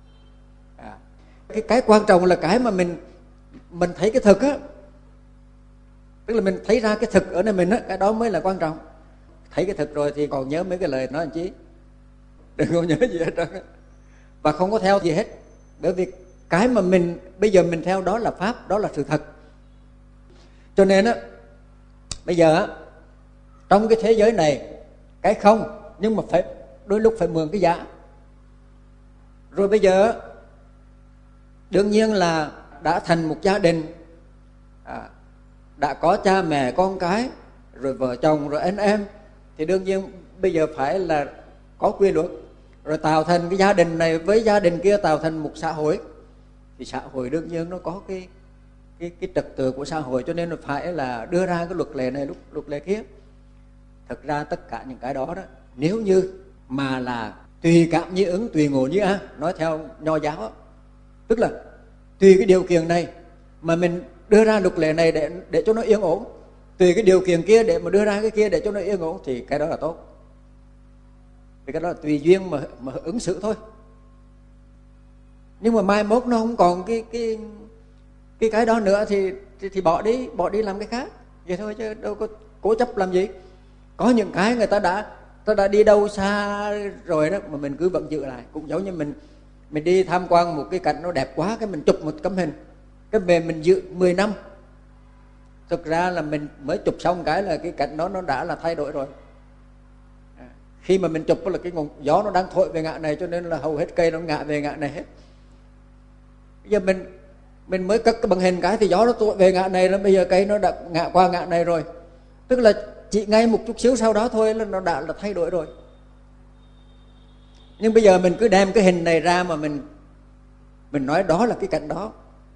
Cái quan trọng là cái mà mình thấy cái thực á, tức là mình thấy ra cái thực ở nơi mình á, cái đó mới là quan trọng. Thấy cái thực rồi thì còn nhớ mấy cái lời nói anh chí, đừng có nhớ gì hết trơn á, và không có theo gì hết. Bởi vì cái mà mình bây giờ mình theo đó là pháp, đó là sự thật. Cho nên á, bây giờ á, trong cái thế giới này cái không, nhưng mà phải đôi lúc phải mượn cái giả. Rồi bây giờ đương nhiên là đã thành một gia đình, đã có cha mẹ con cái, rồi vợ chồng, rồi anh em, thì đương nhiên bây giờ phải là có quy luật, rồi tạo thành cái gia đình này với gia đình kia, tạo thành một xã hội. Thì xã hội đương nhiên nó có cái trật tự của xã hội, cho nên phải là đưa ra cái luật lệ này, luật lệ kia. Thực ra tất cả những cái đó nếu như mà là tùy cảm như ứng, tùy ngộ như á, nói theo nho giáo đó, tức là tùy cái điều kiện này mà mình đưa ra luật lệ này để cho nó yên ổn, tùy cái điều kiện kia để mà đưa ra cái kia để cho nó yên ổn, thì cái đó là tốt. Vì cái đó là tùy duyên mà ứng xử thôi. Nhưng mà mai mốt nó không còn cái đó nữa thì bỏ đi làm cái khác vậy thôi, chứ đâu có cố chấp làm gì. Có những cái người ta đã đi đâu xa rồi đó mà mình cứ vẫn giữ lại. Cũng giống như mình đi tham quan một cái cảnh nó đẹp quá, cái mình chụp một tấm hình, cái về mình giữ 10 năm. Thực ra là mình mới chụp xong cái là cái cảnh đó nó đã là thay đổi rồi. Khi mà mình chụp là cái nguồn gió nó đang thổi về ngã này, cho nên là hầu hết cây nó ngã về ngã này hết. Bây giờ mình mới cất cái bằng hình cái thì gió nó thổi về ngã này, bây giờ cây nó đã ngã qua ngã này rồi. Tức là chỉ ngay một chút xíu sau đó thôi là nó đã là thay đổi rồi. Nhưng bây giờ mình cứ đem cái hình này ra mà mình nói đó là cái cảnh đó,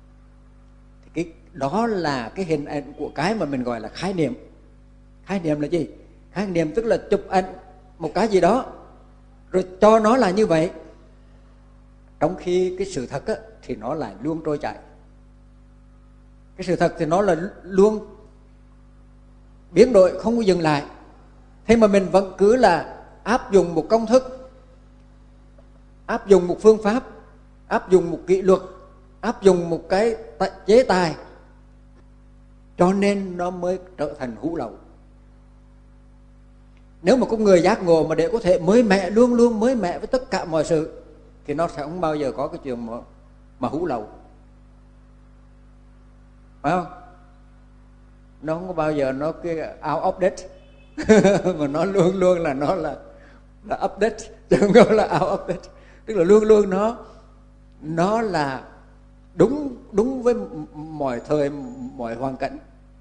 thì cái đó là cái hình ảnh của cái mà mình gọi là khái niệm. Khái niệm là gì? Khái niệm tức là chụp ảnh một cái gì đó rồi cho nó là như vậy, trong khi cái sự thật thì nó là luôn trôi chảy. Cái sự thật thì nó là luôn biến đổi, không có dừng lại. Thế mà mình vẫn cứ là áp dụng một công thức, áp dụng một phương pháp, áp dụng một kỷ luật, áp dụng một cái chế tài, cho nên nó mới trở thành hữu lậu. Nếu mà có người giác ngộ mà để có thể mới mẻ, luôn luôn mới mẻ với tất cả mọi sự, thì nó sẽ không bao giờ có cái chuyện mà hữu lậu, phải không? Nó không có bao giờ nó cái out of date mà nó luôn luôn là nó là update, chứ không có là out of date. Tức là luôn luôn nó là đúng với mọi thời, mọi hoàn cảnh.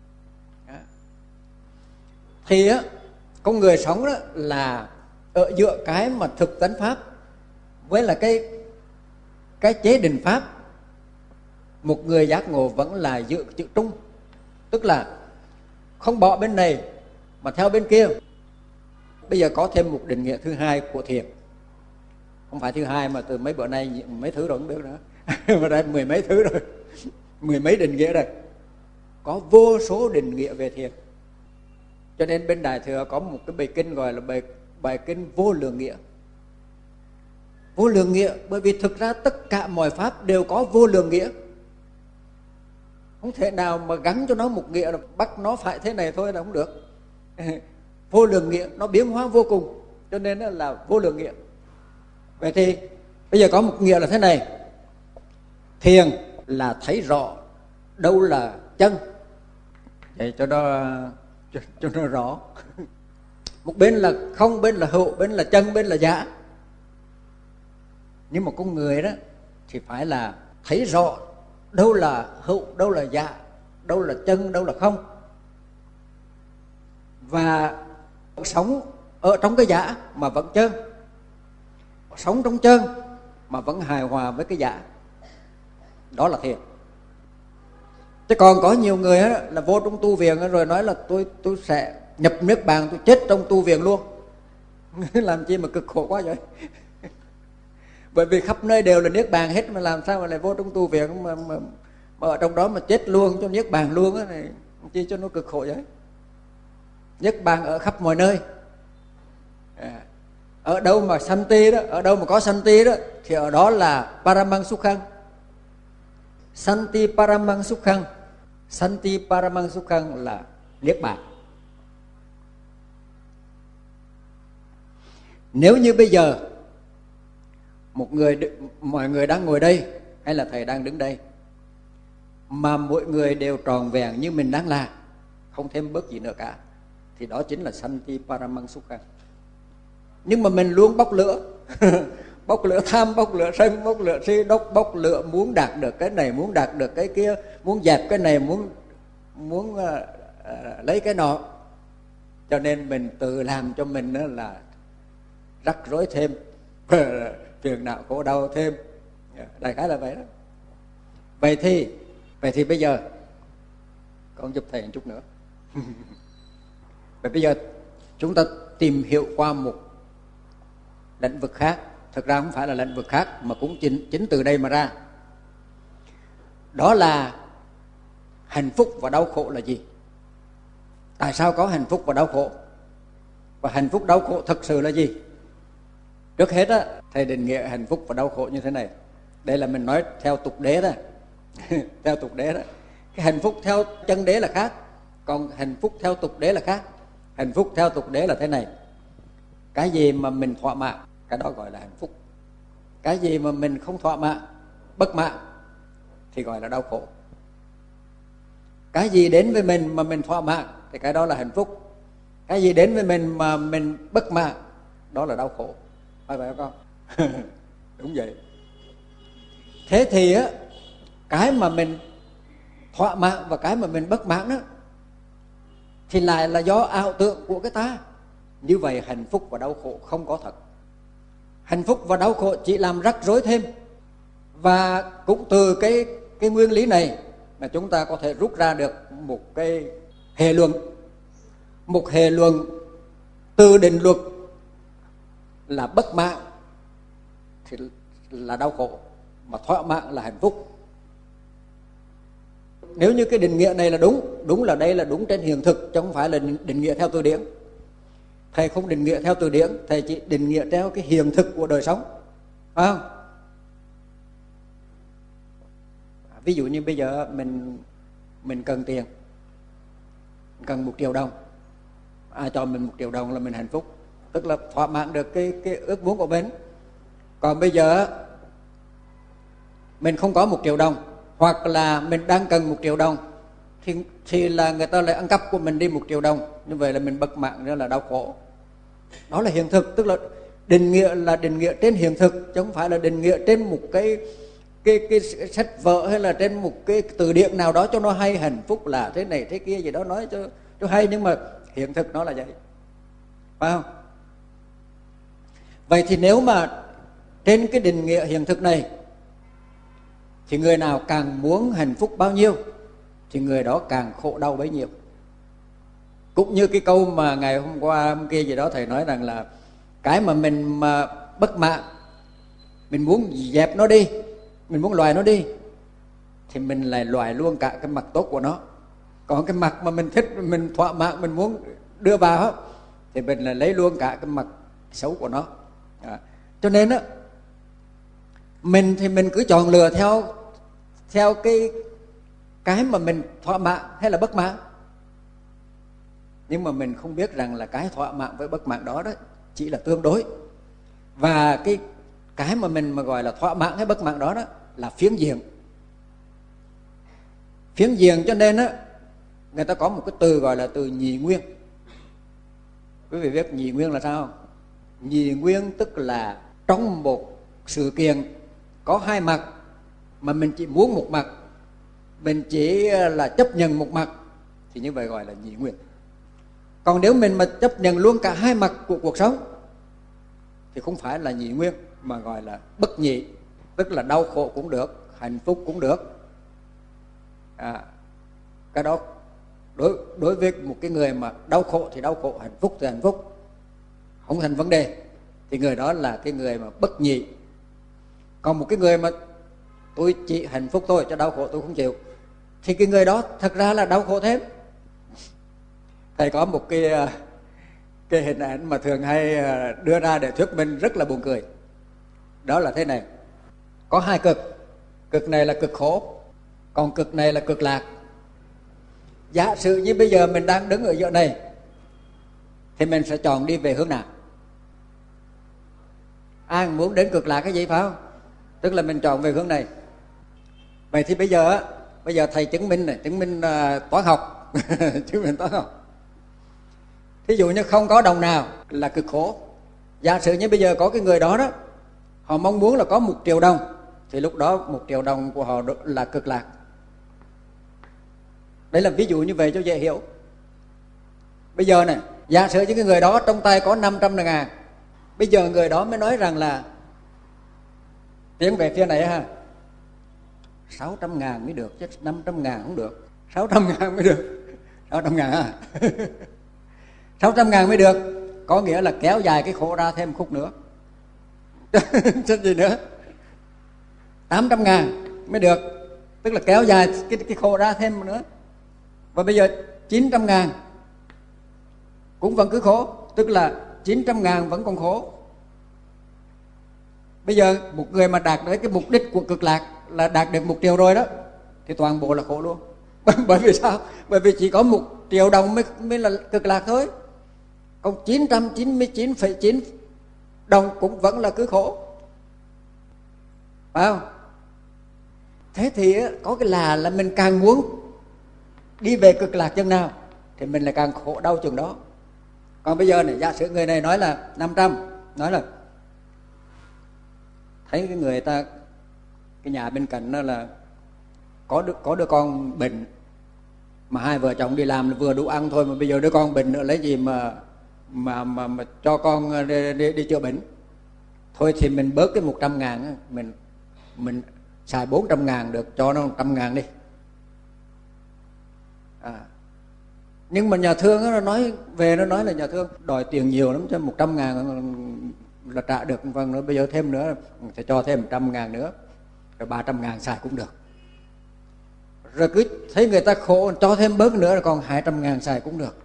Thì con người sống đó là ở giữa cái mà thực tánh pháp với là cái chế định pháp. Một người giác ngộ vẫn là giữ chữ trung, tức là không bỏ bên này mà theo bên kia. Bây giờ có thêm một định nghĩa thứ hai của thiền, không phải thứ hai mà từ mấy bữa nay mấy thứ rồi không biết nữa mà đây 10 mấy thứ rồi, 10 mấy định nghĩa rồi, có vô số định nghĩa về thiền. Cho nên bên Đại Thừa có một cái bài kinh gọi là bài kinh vô lượng nghĩa. Vô lượng nghĩa bởi vì thực ra tất cả mọi pháp đều có vô lượng nghĩa, không thể nào mà gắn cho nó một nghĩa là bắt nó phải thế này thôi là không được. Vô lượng nghĩa nó biến hóa vô cùng, cho nên là vô lượng nghĩa. Vậy thì bây giờ có một nghĩa là thế này: thiền là thấy rõ đâu là chân, vậy cho nó rõ. Một bên là không, bên là hữu, bên là chân, bên là giả. Nhưng mà con người đó thì phải là thấy rõ đâu là hữu, đâu là giả, đâu là chân, đâu là không, và sống ở trong cái giả mà vẫn chân, sống trong chân mà vẫn hài hòa với cái giả. Đó là thiền. Chứ còn có nhiều người là vô trong tu viện rồi nói là tôi sẽ nhập niết bàn, tôi chết trong tu viện luôn. Làm chi mà cực khổ quá vậy. Bởi vì khắp nơi đều là niết bàn hết, mà làm sao mà lại vô trong tu viện mà ở trong đó mà chết luôn cho niết bàn luôn á, này chi cho nó cực khổ vậy. Niết bàn ở khắp mọi nơi. Ở đâu mà santi đó, ở đâu mà có santi đó thì ở đó là paramang sukhang. Santi paramang sukhang. Santi paramang sukhang là niết bàn. Nếu như bây giờ mọi người đang ngồi đây hay là thầy đang đứng đây mà mỗi người đều tròn vẹn như mình đang là, không thêm bớt gì nữa cả, thì đó chính là Santi Paramang Sukhang. Nhưng mà mình luôn bốc lửa bốc lửa tham, bốc lửa sân, bốc lửa si, bốc lửa muốn đạt được cái này, muốn đạt được cái kia, muốn dẹp cái này, muốn lấy cái nọ, cho nên mình tự làm cho mình là rắc rối thêm phiền não khổ đau thêm. Đại khái là vậy đó. Vậy thì bây giờ con giúp thầy một chút nữa. Vậy bây giờ chúng ta tìm hiểu qua một lĩnh vực khác. Thực ra không phải là lĩnh vực khác mà cũng chính từ đây mà ra. Đó là hạnh phúc và đau khổ là gì? Tại sao có hạnh phúc và đau khổ? Và hạnh phúc đau khổ thực sự là gì? Trước hết á, thầy định nghĩa hạnh phúc và đau khổ như thế này. Đây là mình nói theo tục đế đó. Theo tục đế đó. Cái hạnh phúc theo chân đế là khác, còn hạnh phúc theo tục đế là khác. Hạnh phúc theo tục đế là thế này: cái gì mà mình thỏa mãn, cái đó gọi là hạnh phúc. Cái gì mà mình không thỏa mãn, bất mãn thì gọi là đau khổ. Cái gì đến với mình mà mình thỏa mãn thì cái đó là hạnh phúc. Cái gì đến với mình mà mình bất mãn, đó là đau khổ. Phải vậy không con? Đúng vậy. Thế thì á, cái mà mình thỏa mãn và cái mà mình bất mãn á thì lại là do ảo tưởng của cái ta. Như vậy hạnh phúc và đau khổ không có thật. Hạnh phúc và đau khổ chỉ làm rắc rối thêm. Và cũng từ cái nguyên lý này mà chúng ta có thể rút ra được một cái hệ luận. Một hệ luận từ định luật là bất mãn thì là đau khổ, mà thỏa mãn là hạnh phúc. Nếu như cái định nghĩa này là đúng là đây là đúng trên hiện thực, chứ không phải là định nghĩa theo từ điển. Thầy không định nghĩa theo từ điển, thầy chỉ định nghĩa theo cái hiện thực của đời sống, phải không? Ví dụ như bây giờ mình cần tiền, cần 1 triệu đồng, ai cho mình 1 triệu đồng là mình hạnh phúc, tức là thỏa mãn được cái ước muốn của mình. Còn bây giờ mình không có 1 triệu đồng, hoặc là mình đang cần 1 triệu đồng, thì là người ta lại ăn cắp của mình đi 1 triệu đồng. Như vậy là mình bất mãn, đó là đau khổ. Đó là hiện thực, tức là định nghĩa là định nghĩa trên hiện thực, chứ không phải là định nghĩa trên một cái sách vở hay là trên một cái từ điển nào đó cho nó hay. Hạnh phúc là thế này thế kia gì đó nói cho hay, nhưng mà hiện thực nó là vậy, phải không? Vậy thì nếu mà trên cái định nghĩa hiện thực này thì người nào càng muốn hạnh phúc bao nhiêu thì người đó càng khổ đau bấy nhiêu. Cũng như cái câu mà ngày hôm qua hôm kia gì đó thầy nói rằng là cái mà mình mà bất mãn, mình muốn dẹp nó đi, mình muốn loại nó đi, thì mình lại loại luôn cả cái mặt tốt của nó. Còn cái mặt mà mình thích, mình thỏa mãn, mình muốn đưa vào thì mình lại lấy luôn cả cái mặt xấu của nó. Cho nên á, mình thì mình cứ chọn lựa theo cái mà mình thỏa mãn hay là bất mãn. Nhưng mà mình không biết rằng là cái thỏa mãn với bất mãn đó chỉ là tương đối. Và cái mà mình mà gọi là thỏa mãn hay bất mãn đó là phiến diện. Phiến diện, cho nên á, người ta có một cái từ gọi là từ nhị nguyên. Quý vị biết nhị nguyên là sao không? Nhị nguyên tức là trong một sự kiện có 2 mặt mà mình chỉ muốn một mặt, mình chỉ là chấp nhận một mặt, thì như vậy gọi là nhị nguyên. Còn nếu mình mà chấp nhận luôn cả 2 mặt của cuộc sống thì không phải là nhị nguyên, mà gọi là bất nhị. Tức là đau khổ cũng được, hạnh phúc cũng được. Cái đó đối với một cái người mà đau khổ thì đau khổ, hạnh phúc thì hạnh phúc, không thành vấn đề, thì người đó là cái người mà bất nhị. Còn một cái người mà tôi chỉ hạnh phúc thôi, cho đau khổ tôi không chịu, thì cái người đó thật ra là đau khổ thêm. Thầy có một cái hình ảnh mà thường hay đưa ra để thuyết minh rất là buồn cười. Đó là thế này: có hai cực, cực này là cực khổ, còn cực này là cực lạc. Giả sử như bây giờ mình đang đứng ở giữa này, thì mình sẽ chọn đi về hướng nào? Ai muốn đến cực lạc cái gì phải không? Tức là mình chọn về hướng này. Vậy thì bây giờ thầy chứng minh này, chứng minh toán học chứng minh toán học. Thí dụ như không có đồng nào là cực khổ. Giả sử như bây giờ có cái người đó đó, họ mong muốn là có 1 triệu đồng, thì lúc đó 1 triệu đồng của họ là cực lạc. Đấy là ví dụ như vậy cho dễ hiểu. Bây giờ này, giả sử như cái người đó trong tay có 500.000, bây giờ người đó mới nói rằng là tiến về phía này ha, 600.000 mới được chứ 500.000 không được. 600.000 mới được. 600.000 ha. 600.000 mới được, có nghĩa là kéo dài cái khổ ra thêm khúc nữa. Chứ gì nữa. 800.000 mới được, tức là kéo dài cái khổ ra thêm nữa. Và bây giờ 900.000 cũng vẫn cứ khổ, tức là 900.000 vẫn còn khổ. Bây giờ một người mà đạt đến cái mục đích của cực lạc là đạt được 1 triệu rồi đó, thì toàn bộ là khổ luôn. Bởi vì sao? Bởi vì chỉ có 1 triệu đồng mới là cực lạc thôi. Còn 999,9 đồng cũng vẫn là cứ khổ, phải không? Thế thì có cái là mình càng muốn đi về cực lạc chừng nào thì mình lại càng khổ đau chừng đó. Còn bây giờ này, giả sử người này nói là 500, nói là thấy cái người ta, cái nhà bên cạnh đó là có đứa con bệnh, mà hai vợ chồng đi làm là vừa đủ ăn thôi, mà bây giờ đứa con bệnh nữa lấy gì mà cho con đi chữa bệnh. Thôi thì mình bớt cái 100.000, mình xài 400.000 được, cho nó 100.000 đi. Nhưng mà nhà thương nó nói là nhà thương đòi tiền nhiều lắm, cho 100.000 là trả được. Vâng, nó bây giờ thêm nữa sẽ cho thêm 100.000 nữa, rồi 300.000 xài cũng được. Rồi cứ thấy người ta khổ, cho thêm bớt nữa là còn 200.000 xài cũng được.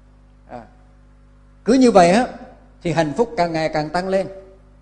Cứ như vậy á thì hạnh phúc càng ngày càng tăng lên.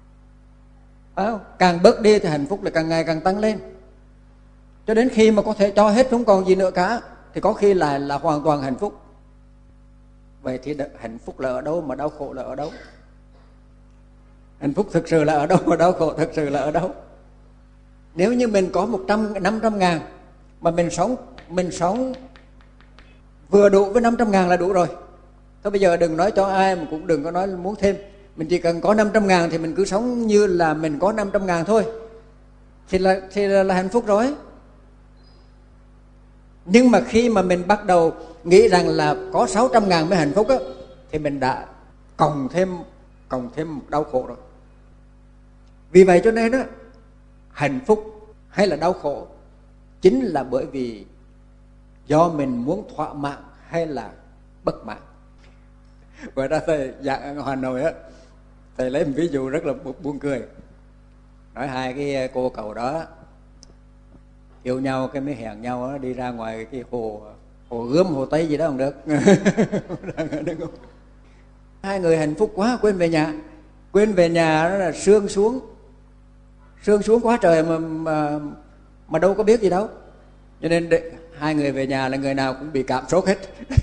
Càng bớt đi thì hạnh phúc là càng ngày càng tăng lên, cho đến khi mà có thể cho hết không còn gì nữa cả, thì có khi là hoàn toàn hạnh phúc. Vậy thì hạnh phúc là ở đâu, mà đau khổ là ở đâu? Hạnh phúc thực sự là ở đâu, mà đau khổ thực sự là ở đâu? Nếu như mình có 500.000 mà mình sống vừa đủ với 500.000 là đủ rồi. Thôi bây giờ đừng nói cho ai, mà cũng đừng có nói muốn thêm. Mình chỉ cần có 500.000 thì mình cứ sống như là mình có 500.000 thôi, thì là hạnh phúc rồi. Nhưng mà khi mà mình bắt đầu nghĩ rằng là có 600.000 mới hạnh phúc á, thì mình đã cộng thêm một đau khổ rồi. Vì vậy cho nên á, hạnh phúc hay là đau khổ chính là bởi vì do mình muốn thỏa mãn hay là bất mãn. Vậy ra thầy giảng ở Hà Nội á, thầy lấy một ví dụ rất là buồn cười. Nói hai cái cô cậu đó yêu nhau, cái mới hẹn nhau đó, đi ra ngoài cái hồ Gươm, hồ Tây gì đó không được. Hai người hạnh phúc quá, quên về nhà đó là sương xuống quá trời mà đâu có biết gì đâu. Cho nên hai người về nhà là người nào cũng bị cảm sốt hết.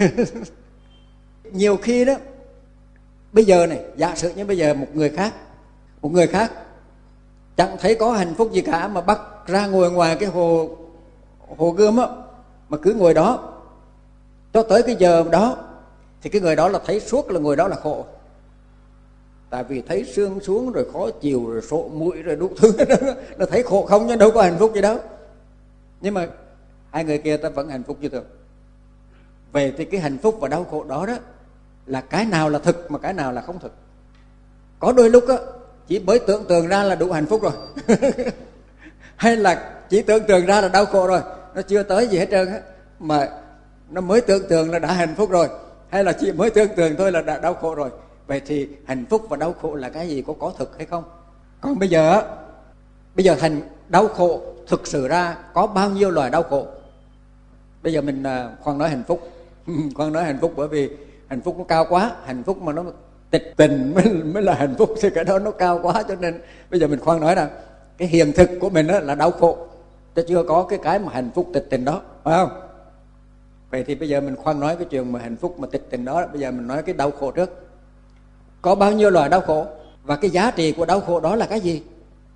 Nhiều khi đó, bây giờ này, giả sử như bây giờ một người khác chẳng thấy có hạnh phúc gì cả, mà bắt ra ngồi ngoài cái hồ Gươm á, mà cứ ngồi đó cho tới cái giờ đó, thì cái người đó là thấy suốt là ngồi đó là khổ. Tại vì thấy sương xuống rồi khó chịu, rồi sổ mũi, rồi đủ thứ đó, nó thấy khổ không, nhưng đâu có hạnh phúc gì đâu. Nhưng mà hai người kia ta vẫn hạnh phúc như thường. Về thì cái hạnh phúc và đau khổ đó là cái nào là thực mà cái nào là không thực. Có đôi lúc á, chỉ mới tưởng tượng ra là đủ hạnh phúc rồi. Hay là chỉ tưởng tượng ra là đau khổ rồi, nó chưa tới gì hết trơn á, mà nó mới tưởng tượng là đã hạnh phúc rồi. Hay là chỉ mới tưởng tượng thôi là đã đau khổ rồi. Vậy thì hạnh phúc và đau khổ là cái gì, có thực hay không? Còn bây Bây giờ thành đau khổ thực sự ra có bao nhiêu loại đau khổ? Bây giờ mình khoan nói hạnh phúc. Khoan nói hạnh phúc, bởi vì hạnh phúc nó cao quá. Hạnh phúc mà nó tịch tình mới là hạnh phúc, thì cái đó nó cao quá. Cho nên bây giờ mình khoan nói rằng cái hiện thực của mình là đau khổ, chứ chưa có cái mà hạnh phúc tịch tình đó, phải không? Vậy thì bây giờ mình khoan nói cái chuyện mà hạnh phúc mà tịch tình đó. Bây giờ mình nói cái đau khổ trước. Có bao nhiêu loại đau khổ, và cái giá trị của đau khổ đó là cái gì?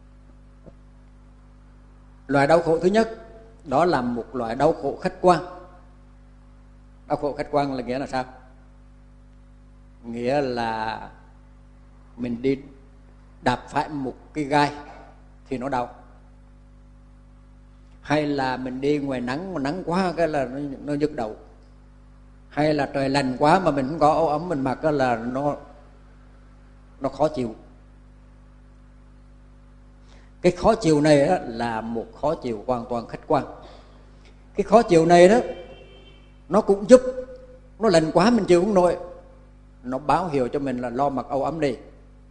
Loại đau khổ thứ nhất, đó là một loại đau khổ khách quan. Đau khổ khách quan là nghĩa là sao? Nghĩa là mình đi đạp phải một cái gai thì nó đau, hay là mình đi ngoài nắng mà nắng quá cái là nó nhức đầu, hay là trời lạnh quá mà mình không có áo ấm mình mặc cái là nó khó chịu. Cái khó chịu này đó là một khó chịu hoàn toàn khách quan. Cái khó chịu này đó nó cũng giúp, nó lạnh quá mình chịu không nổi, nó báo hiệu cho mình là lo mặc áo ấm đi.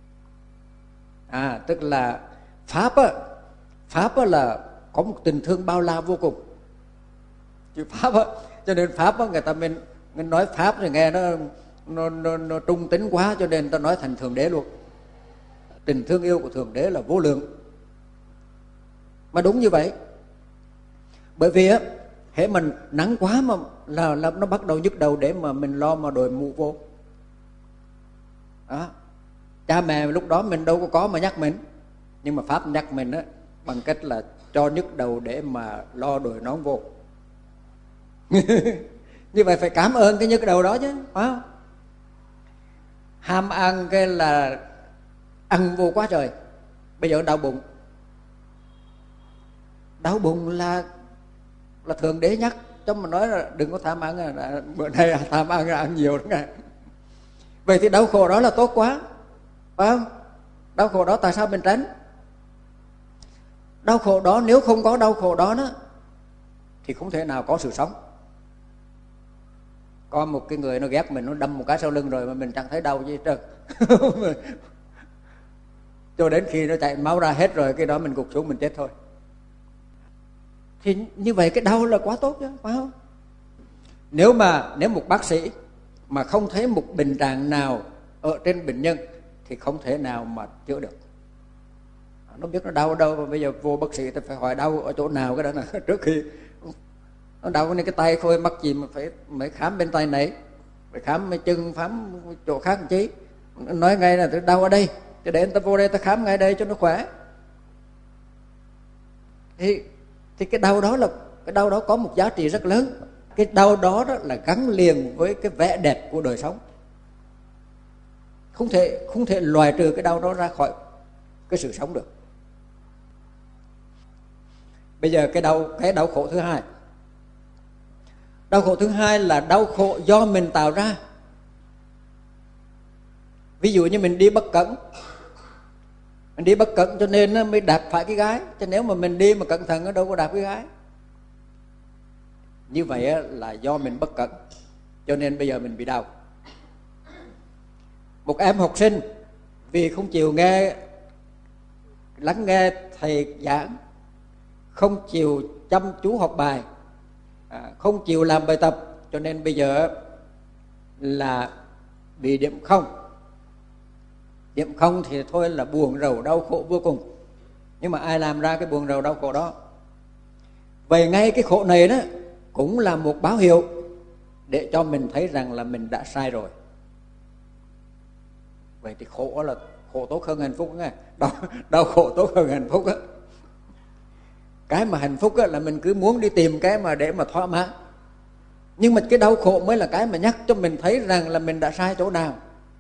Tức là Pháp là có một tình thương bao la vô cùng. Chữ Pháp cho nên Pháp người ta mình nói Pháp thì nghe nó trung tính quá, cho nên ta nói thành Thượng Đế luôn. Tình thương yêu của Thượng Đế là vô lượng. Mà đúng như vậy. Bởi vì hễ mình nắng quá mà là nó bắt đầu nhức đầu để mà mình lo mà đội mũ vô. Cha mẹ lúc đó mình đâu có mà nhắc mình, nhưng mà Pháp nhắc mình bằng cách là cho nhức đầu để mà lo đội nón vô. Như vậy phải cảm ơn cái nhức đầu đó chứ, phải không? Ham ăn cái là ăn vô quá trời. Bây giờ đau bụng. Đau bụng là Thượng Đế nhắc cho mình nói là đừng có tham ăn, bữa nay tham ăn là ăn nhiều đó nghe. Vậy thì đau khổ đó là tốt quá, phải không? Đau khổ đó tại sao mình tránh? Đau khổ đó, nếu không có đau khổ đó thì không thể nào có sự sống. Có một cái người nó ghét mình, nó đâm một cái sau lưng rồi mà mình chẳng thấy đau gì hết trơn. Cho đến khi nó chạy máu ra hết rồi, cái đó mình gục xuống mình chết thôi. Thì như vậy cái đau là quá tốt chứ, phải không? Nếu một bác sĩ mà không thấy một bệnh trạng nào ở trên bệnh nhân thì không thể nào mà chữa được. Nó biết nó đau ở đâu, mà bây giờ vô bác sĩ thì phải hỏi đau ở chỗ nào cái đó là trước khi nó đau nên cái tay thôi mắc gì mà phải khám bên tay này, phải khám bên chân, khám chỗ khác làm chi. Nói ngay là tôi đau ở đây, cho để người ta vô đây ta khám ngay đây cho nó khỏe. Thì cái đau đó có một giá trị rất lớn. Cái đau đó là gắn liền với cái vẻ đẹp của đời sống. Không thể loại trừ cái đau đó ra khỏi cái sự sống được. Bây giờ cái đau khổ thứ hai. Đau khổ thứ hai là đau khổ do mình tạo ra. Ví dụ như mình đi bất cẩn. Mình đi bất cẩn cho nên nó mới đạp phải cái gái. Chứ nếu mà mình đi mà cẩn thận nó đâu có đạp cái gái. Như vậy là do mình bất cẩn, cho nên bây giờ mình bị đau. Một em học sinh vì không chịu lắng nghe thầy giảng, không chịu chăm chú học bài, không chịu làm bài tập, cho nên bây giờ là bị điểm 0. Điểm 0 thì thôi là buồn rầu đau khổ vô cùng. Nhưng mà ai làm ra cái buồn rầu đau khổ đó? Vậy ngay cái khổ này đó cũng là một báo hiệu để cho mình thấy rằng là mình đã sai rồi. Vậy thì khổ là khổ tốt hơn hạnh phúc nghe. Đau khổ tốt hơn hạnh phúc á. Cái mà hạnh phúc á là mình cứ muốn đi tìm cái mà để mà thỏa mãn. Nhưng mà cái đau khổ mới là cái mà nhắc cho mình thấy rằng là mình đã sai chỗ nào.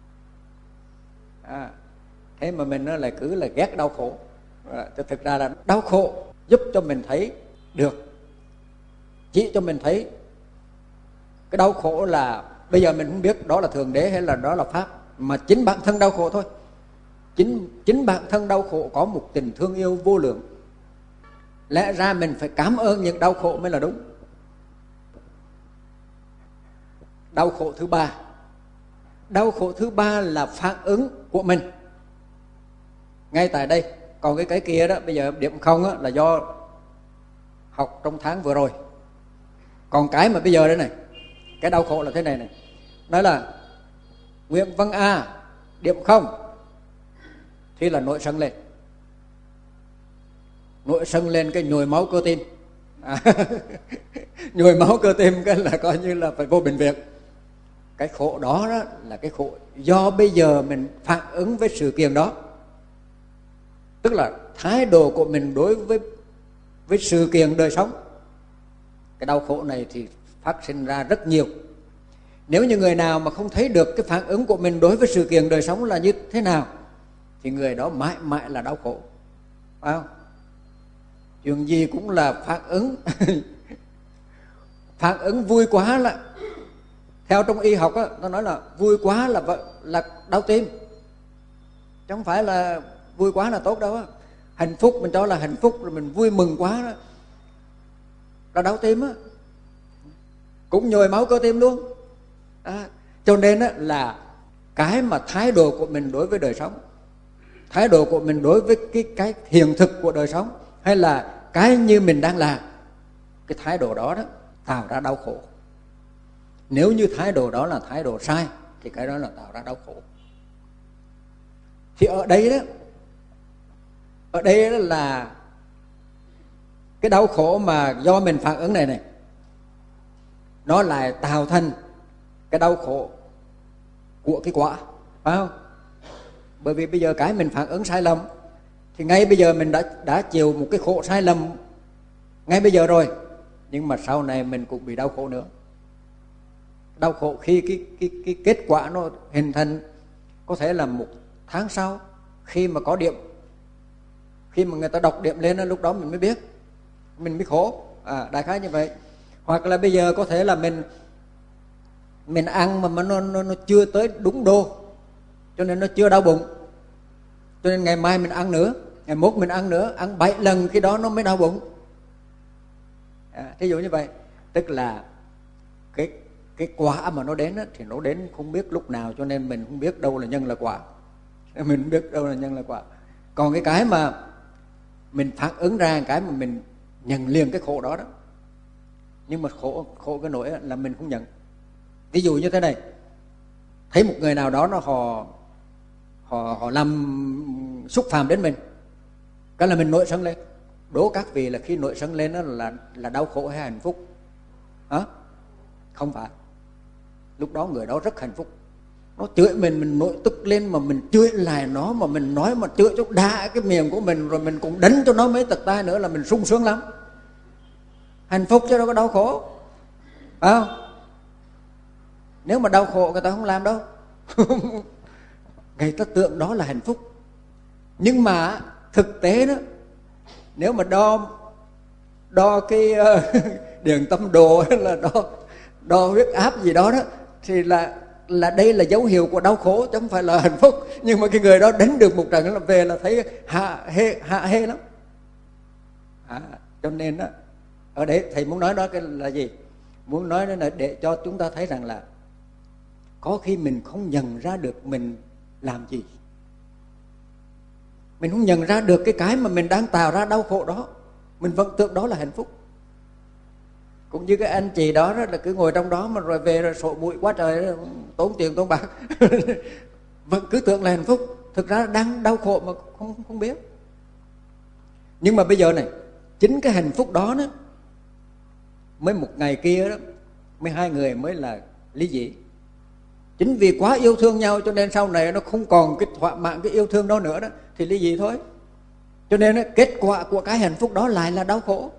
Thế mà mình nó lại cứ là ghét đau khổ. Thực ra là đau khổ giúp cho mình thấy được, chỉ cho mình thấy cái đau khổ là bây giờ mình không biết đó là Thượng Đế hay là đó là Pháp, mà chính bản thân đau khổ thôi. Chính bản thân đau khổ có một tình thương yêu vô lượng. Lẽ ra mình phải cảm ơn những đau khổ mới là đúng. Đau khổ thứ ba. Đau khổ thứ ba là phản ứng của mình. Ngay tại đây Còn cái kia đó bây giờ điểm không á, là do học trong tháng vừa rồi. Còn cái mà bây giờ đây này, cái đau khổ là thế này này, nói là nguyện vâng điểm không thì là nổi sân lên. Nổi sân lên cái nhồi máu cơ tim. Nhồi máu cơ tim cái là coi như là phải vô bệnh viện. Cái khổ đó, đó là cái khổ do bây giờ mình phản ứng với sự kiện đó. Tức là thái độ của mình đối với sự kiện đời sống. Cái đau khổ này thì phát sinh ra rất nhiều. Nếu như người nào mà không thấy được cái phản ứng của mình đối với sự kiện đời sống là như thế nào, thì người đó mãi mãi là đau khổ, phải không? Chuyện gì cũng là phản ứng. Phản ứng vui quá là, theo trong y học á, nó nói là vui quá là đau tim, chứ không phải là vui quá là tốt đâu á. Hạnh phúc mình cho là hạnh phúc, rồi mình vui mừng quá đó là đau tim á, cũng nhồi máu cơ tim luôn. Cho nên á, là cái mà thái độ của mình đối với đời sống, thái độ của mình đối với cái hiện thực của đời sống, hay là cái như mình đang làm, cái thái độ đó đó tạo ra đau khổ. Nếu như thái độ đó là thái độ sai thì cái đó là tạo ra đau khổ. Thì ở đây đó là cái đau khổ mà do mình phản ứng này nó lại tạo thành cái đau khổ của cái quả, phải không? Bởi vì bây giờ cái mình phản ứng sai lầm thì ngay bây giờ mình đã chịu một cái khổ sai lầm ngay bây giờ rồi, nhưng mà sau này mình cũng bị đau khổ nữa. Đau khổ khi cái kết quả nó hình thành có thể là 1 tháng sau, khi mà có điểm, khi mà người ta đọc điểm lên, lúc đó mình mới biết, mình mới khổ. Đại khái như vậy. Hoặc là bây giờ có thể là mình ăn mà nó chưa tới đúng đô, cho nên nó chưa đau bụng, cho nên ngày mai mình ăn nữa, ngày mốt mình ăn nữa, ăn 7 lần khi đó nó mới đau bụng. Thí dụ như vậy. Tức là cái quả mà nó đến thì nó đến không biết lúc nào, cho nên mình không biết đâu là nhân là quả. Mình không biết đâu là nhân là quả. Còn cái mà mình phản ứng ra, cái mà mình nhận liền cái khổ đó đó. Nhưng mà khổ cái nỗi là mình không nhận. Ví dụ như thế này, thấy một người nào đó họ làm xúc phạm đến mình, cái là mình nổi sân lên. Đố các vị là khi nổi sân lên đó là đau khổ hay hạnh phúc? Không phải. Lúc đó người đó rất hạnh phúc. Nó chửi mình nổi tức lên mà mình chửi lại nó, mà mình nói mà chửi cho đá cái miệng của mình, rồi mình cũng đánh cho nó mấy tật tay nữa là mình sung sướng lắm. Hạnh phúc chứ đâu có đau khổ, phải không? Nếu mà đau khổ người ta không làm đâu. Người ta tưởng đó là hạnh phúc. Nhưng mà thực tế đó, nếu mà đo cái điện tâm đồ hay là đo huyết áp gì đó đó, thì là đây là dấu hiệu của đau khổ chứ không phải là hạnh phúc. Nhưng mà cái người đó đánh được một trận là về là thấy hạ hê lắm. Cho nên đó, ở đấy thầy muốn nói đó cái là gì? Muốn nói đó là để cho chúng ta thấy rằng là có khi mình không nhận ra được mình làm gì, mình không nhận ra được cái mà mình đang tạo ra đau khổ đó, mình vẫn tưởng đó là hạnh phúc. Cũng như cái anh chị đó là cứ ngồi trong đó mà rồi về rồi sổ bụi quá trời, tốn tiền tốn bạc. Vẫn cứ tưởng là hạnh phúc, thực ra đang đau khổ mà không biết. Nhưng mà bây giờ này, chính cái hạnh phúc đó mới một ngày kia đó, mới hai người mới là ly dị. Chính vì quá yêu thương nhau cho nên sau này nó không còn cái thỏa mãn cái yêu thương đó nữa đó, thì ly dị thôi. Cho nên kết quả của cái hạnh phúc đó lại là đau khổ.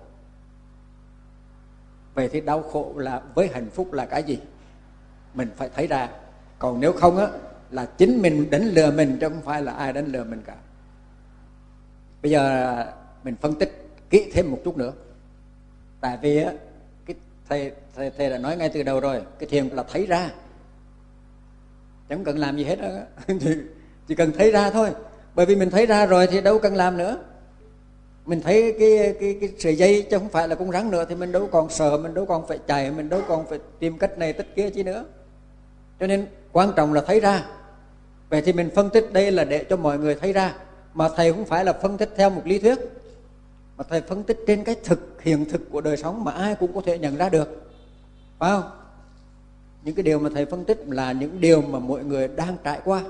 Vậy thì đau khổ là với hạnh phúc là cái gì? Mình phải thấy ra. Còn nếu không á, là chính mình đánh lừa mình chứ không phải là ai đánh lừa mình cả. Bây giờ mình phân tích kỹ thêm một chút nữa. Tại vì á, cái thầy đã nói ngay từ đầu rồi, cái thiền là thấy ra, chẳng cần làm gì hết đó. Chỉ cần thấy ra thôi. Bởi vì mình thấy ra rồi thì đâu cần làm nữa. Mình thấy cái sợi dây chứ không phải là con rắn nữa, thì mình đâu còn sợ, mình đâu còn phải chạy, mình đâu còn phải tìm cách này cách kia chi nữa. Cho nên quan trọng là thấy ra. Vậy thì mình phân tích đây là để cho mọi người thấy ra. mà thầy không phải là phân tích theo một lý thuyết, mà thầy phân tích trên cái hiện thực của đời sống mà ai cũng có thể nhận ra được, phải không? Những cái điều mà thầy phân tích là những điều mà mọi người đang trải qua.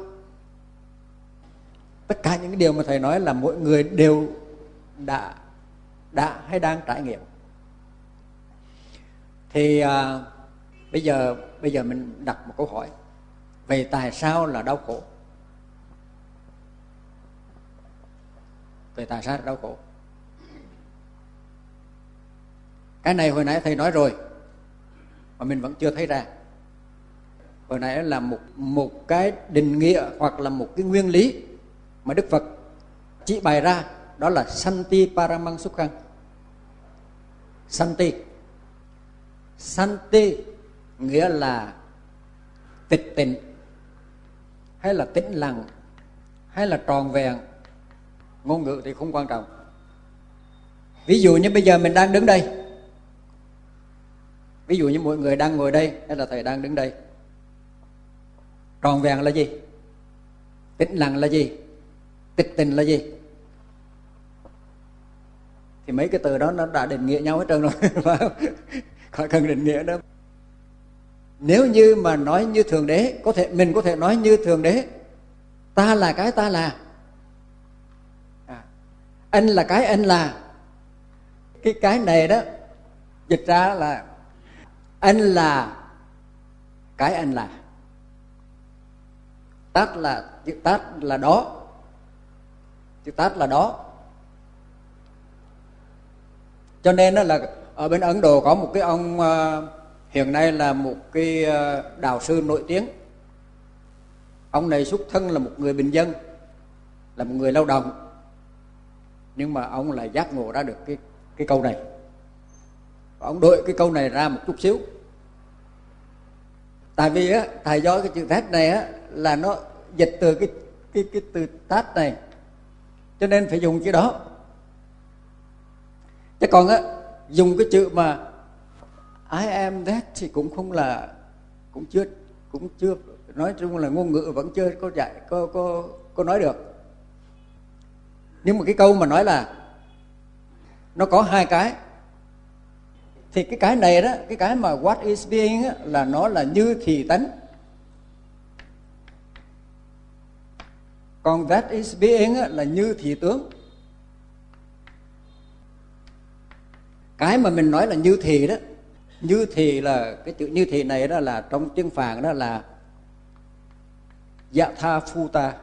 Tất cả những cái điều mà thầy nói là mọi người đều đã hay đang trải nghiệm. Thì bây giờ mình đặt một câu hỏi, vậy tại sao là đau khổ? Vậy tại sao là đau khổ? Cái này hồi nãy thầy nói rồi mà mình vẫn chưa thấy ra. Hồi nãy là một cái định nghĩa hoặc là một cái nguyên lý mà Đức Phật chỉ bày ra, đó là Santi Paramang Sukhang. Santi nghĩa là tịch tịnh, hay là tĩnh lặng, hay là tròn vẹn. Ngôn ngữ thì không quan trọng. Ví dụ như bây giờ mình đang đứng đây, ví dụ như mọi người đang ngồi đây, hay là thầy đang đứng đây. Tròn vẹn là gì? Tĩnh lặng là gì? Tịch tịnh là gì? Thì mấy cái từ đó nó đã định nghĩa nhau hết trơn rồi. Khỏi cần định nghĩa nữa. Nếu như mà nói như Thượng Đế, mình có thể nói như Thượng Đế, ta là cái ta là, anh là cái anh là. Cái này đó dịch ra là anh là cái anh là. Chữ tát là đó. Chữ tát là đó. Cho nên là ở bên Ấn Độ có một cái ông hiện nay là một cái đạo sư nổi tiếng. Ông này xuất thân là một người bình dân, là một người lao động, nhưng mà ông lại giác ngộ ra được cái câu này. Và ông đổi cái câu này ra một chút xíu. Tại vì á, thầy do cái chữ tát này á, là nó dịch từ cái từ tát này, cho nên phải dùng chữ đó. Chứ còn á, dùng cái chữ mà I am that thì cũng không là, cũng chưa nói chung là ngôn ngữ vẫn chưa có dạy có nói được. Nhưng mà cái câu mà nói là nó có hai cái, thì cái này đó, cái mà what is being á, là nó là như thì tánh. Còn that is being á, là như thì tướng. Cái mà mình nói là như thì đó, như thì là cái chữ như thì này đó là trong tiếng Phạn đó là Yatha Phuta.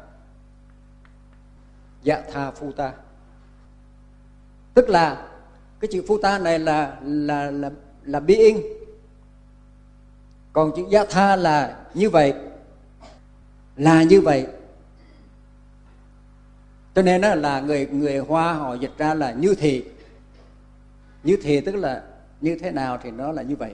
Yatha Phuta. Tức là cái chữ Phuta này là being. Còn chữ Yatha là như vậy. Là như vậy. Cho nên đó là người Hoa họ dịch ra là như thì. Như thì tức là như thế nào thì nó là như vậy.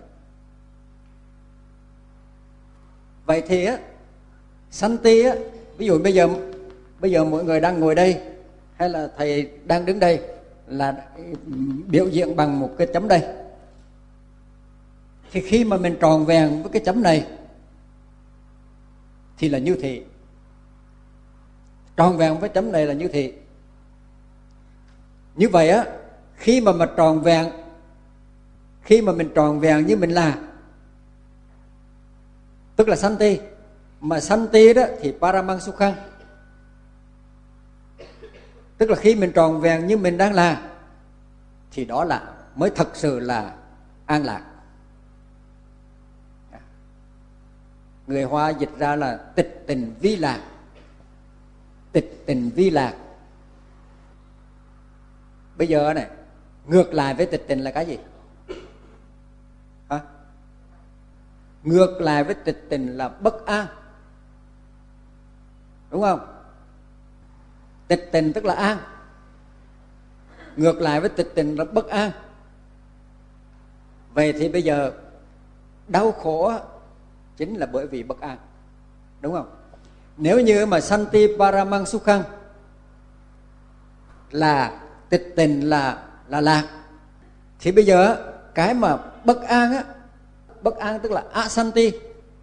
Vậy thì á, Santi á, ví dụ bây giờ mọi người đang ngồi đây, hay là thầy đang đứng đây, là biểu diễn bằng một cái chấm đây. Thì khi mà mình tròn vẹn với cái chấm này thì là như thị. Tròn vẹn với chấm này là như thị. Như vậy á, khi mà tròn vẹn, khi mà mình tròn vẹn như mình là, tức là Santi. Mà Santi đó thì Paramang Sukhang, tức là khi mình tròn vẹn như mình đang là, thì đó là mới thật sự là an lạc. Người Hoa dịch ra là tịch tình vi lạc. Tịch tình vi lạc. Bây giờ này, ngược lại với tịch tình là cái gì? Hả? Ngược lại với tịch tình là bất an, đúng không? Tịch tình tức là an, ngược lại với tịch tình là bất an. Vậy thì bây giờ đau khổ chính là bởi vì bất an, đúng không? Nếu như mà Santi Paramang Sukhang là tịch tình là lạc, thì bây giờ cái mà bất an á, bất an tức là asanti.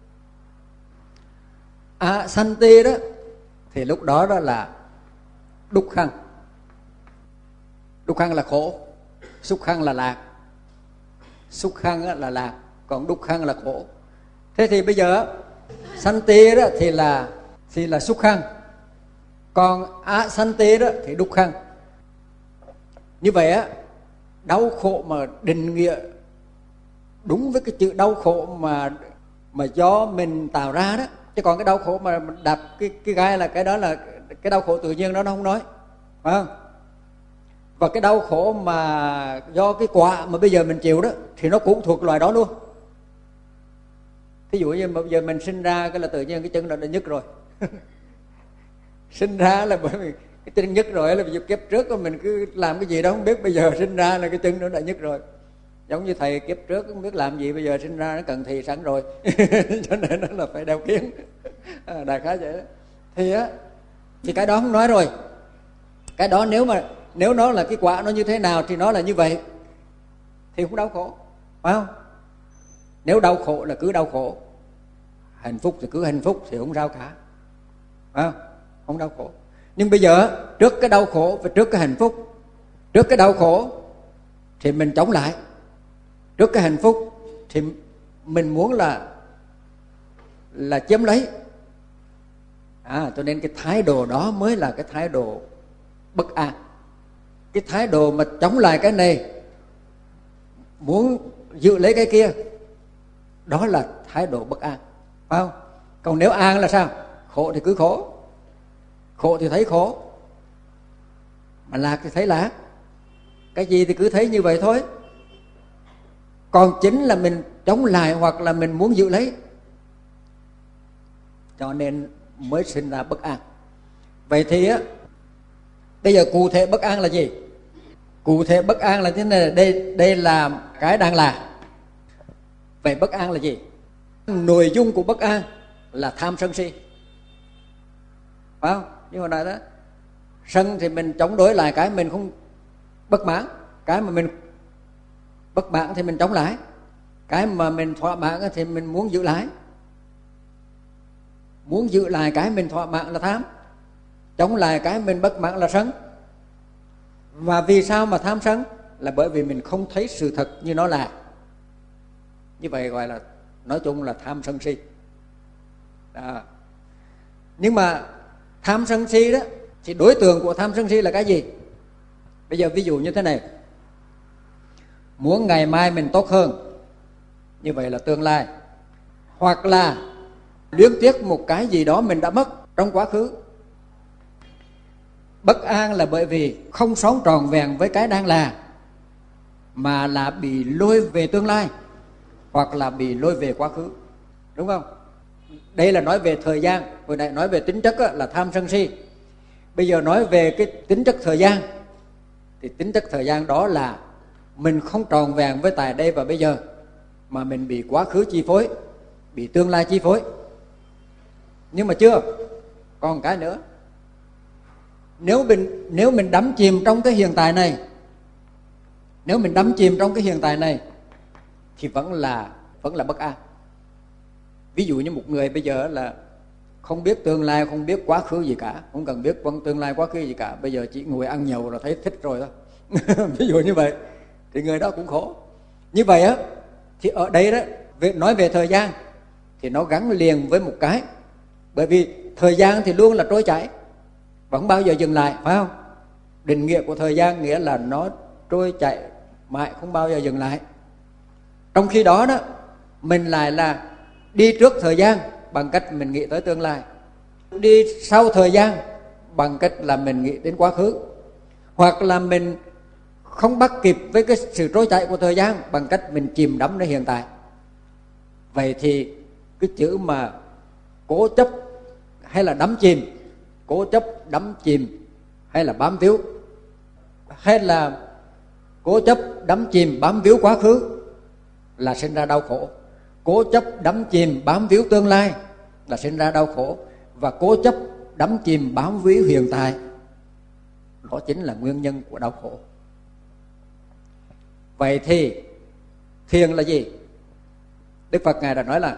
Asanti đó thì lúc đó đó là đúc khăn. Đúc khăn là khổ, xúc khăn là lạc. Xúc khăn là lạc, còn đúc khăn là khổ. Thế thì bây giờ sanh tê đó thì là xúc khăn, còn sanh tê đó thì đúc khăn. Như vậy á, đau khổ mà định nghĩa đúng với cái chữ đau khổ mà do mình tạo ra đó, chứ còn cái đau khổ mà đạp cái gai là cái đó là cái đau khổ tự nhiên đó, nó không nói, phải không? Và cái đau khổ mà do cái quả mà bây giờ mình chịu đó thì nó cũng thuộc loài đó luôn. Thí dụ như mà bây giờ mình sinh ra cái là tự nhiên cái chân nó đã nhức rồi. Sinh ra là bởi vì cái chân nhức rồi, là vì kiếp trước mình cứ làm cái gì đó không biết, bây giờ sinh ra là cái chân nó đã nhức rồi. Giống như thầy kiếp trước không biết làm gì, bây giờ sinh ra nó cần thì sẵn rồi. Cho nên nó là phải đeo kiếng. Đại khái vậy đó. Thì cái đó không nói rồi. Cái đó nếu nó là cái quả nó như thế nào thì nó là như vậy, thì không đau khổ, phải không? Nếu đau khổ là cứ đau khổ, hạnh phúc thì cứ hạnh phúc, thì không sao cả, phải không? Không đau khổ. Nhưng bây giờ trước cái đau khổ và trước cái hạnh phúc, trước cái đau khổ thì mình chống lại, trước cái hạnh phúc thì mình muốn là chiếm lấy. Cho nên cái thái độ đó mới là cái thái độ bất an. Cái thái độ mà chống lại cái này, muốn giữ lấy cái kia, đó là thái độ bất an, phải không? Còn nếu an là sao? Khổ thì cứ khổ, khổ thì thấy khổ, mà lạc thì thấy lạc. Cái gì thì cứ thấy như vậy thôi. Còn chính là mình chống lại hoặc là mình muốn giữ lấy, cho nên mới sinh ra bất an. Vậy thì á, bây giờ cụ thể bất an là gì? Cụ thể bất an là thế này, đây là cái đang là. Vậy bất an là gì? Nội dung của bất an là tham sân si, phải không? Như hồi nãy đó, sân thì mình chống đối lại cái mình không bất mãn, cái mà mình bất mãn thì mình chống lại, cái mà mình thỏa mãn thì mình muốn giữ lại. Muốn giữ lại cái mình thỏa mãn là tham, chống lại cái mình bất mãn là sân. Và vì sao mà tham sân? Là bởi vì mình không thấy sự thật như nó là. Như vậy gọi là, nói chung là tham sân si đó. Nhưng mà tham sân si đó, thì đối tượng của tham sân si là cái gì? Bây giờ ví dụ như thế này, muốn ngày mai mình tốt hơn, như vậy là tương lai. Hoặc là luyến tiếc một cái gì đó mình đã mất trong quá khứ. Bất an là bởi vì không sống tròn vẹn với cái đang là, mà là bị lôi về tương lai, hoặc là bị lôi về quá khứ, đúng không? Đây là nói về thời gian. Hồi nãy nói về tính chất là tham sân si. Bây giờ nói về cái tính chất thời gian, thì tính chất thời gian đó là mình không tròn vẹn với tại đây và bây giờ, mà mình bị quá khứ chi phối, bị tương lai chi phối. Nhưng mà chưa, còn cái nữa. Nếu mình đắm chìm trong cái hiện tại này, nếu mình đắm chìm trong cái hiện tại này thì vẫn là bất an. Ví dụ như một người bây giờ là không biết tương lai, không biết quá khứ gì cả, không cần biết tương lai quá khứ gì cả, bây giờ chỉ ngồi ăn nhậu là thấy thích rồi đó. Ví dụ như vậy thì người đó cũng khổ. Như vậy á, thì ở đây đó, nói về thời gian thì nó gắn liền với một cái. Bởi vì thời gian thì luôn là trôi chảy và không bao giờ dừng lại, phải không? Định nghĩa của thời gian nghĩa là nó trôi chạy mãi, không bao giờ dừng lại. Trong khi đó đó, mình lại là đi trước thời gian bằng cách mình nghĩ tới tương lai, đi sau thời gian bằng cách là mình nghĩ đến quá khứ, hoặc là mình không bắt kịp với cái sự trôi chảy của thời gian bằng cách mình chìm đắmในhiện tại. Vậy thì cái chữ mà cố chấp hay là đắm chìm, cố chấp đắm chìm hay là bám víu, hay là cố chấp đắm chìm bám víu quá khứ là sinh ra đau khổ. Cố chấp đắm chìm bám víu tương lai là sinh ra đau khổ. Và cố chấp đắm chìm bám víu hiện tại, đó chính là nguyên nhân của đau khổ. Vậy thì thiền là gì? Đức Phật Ngài đã nói là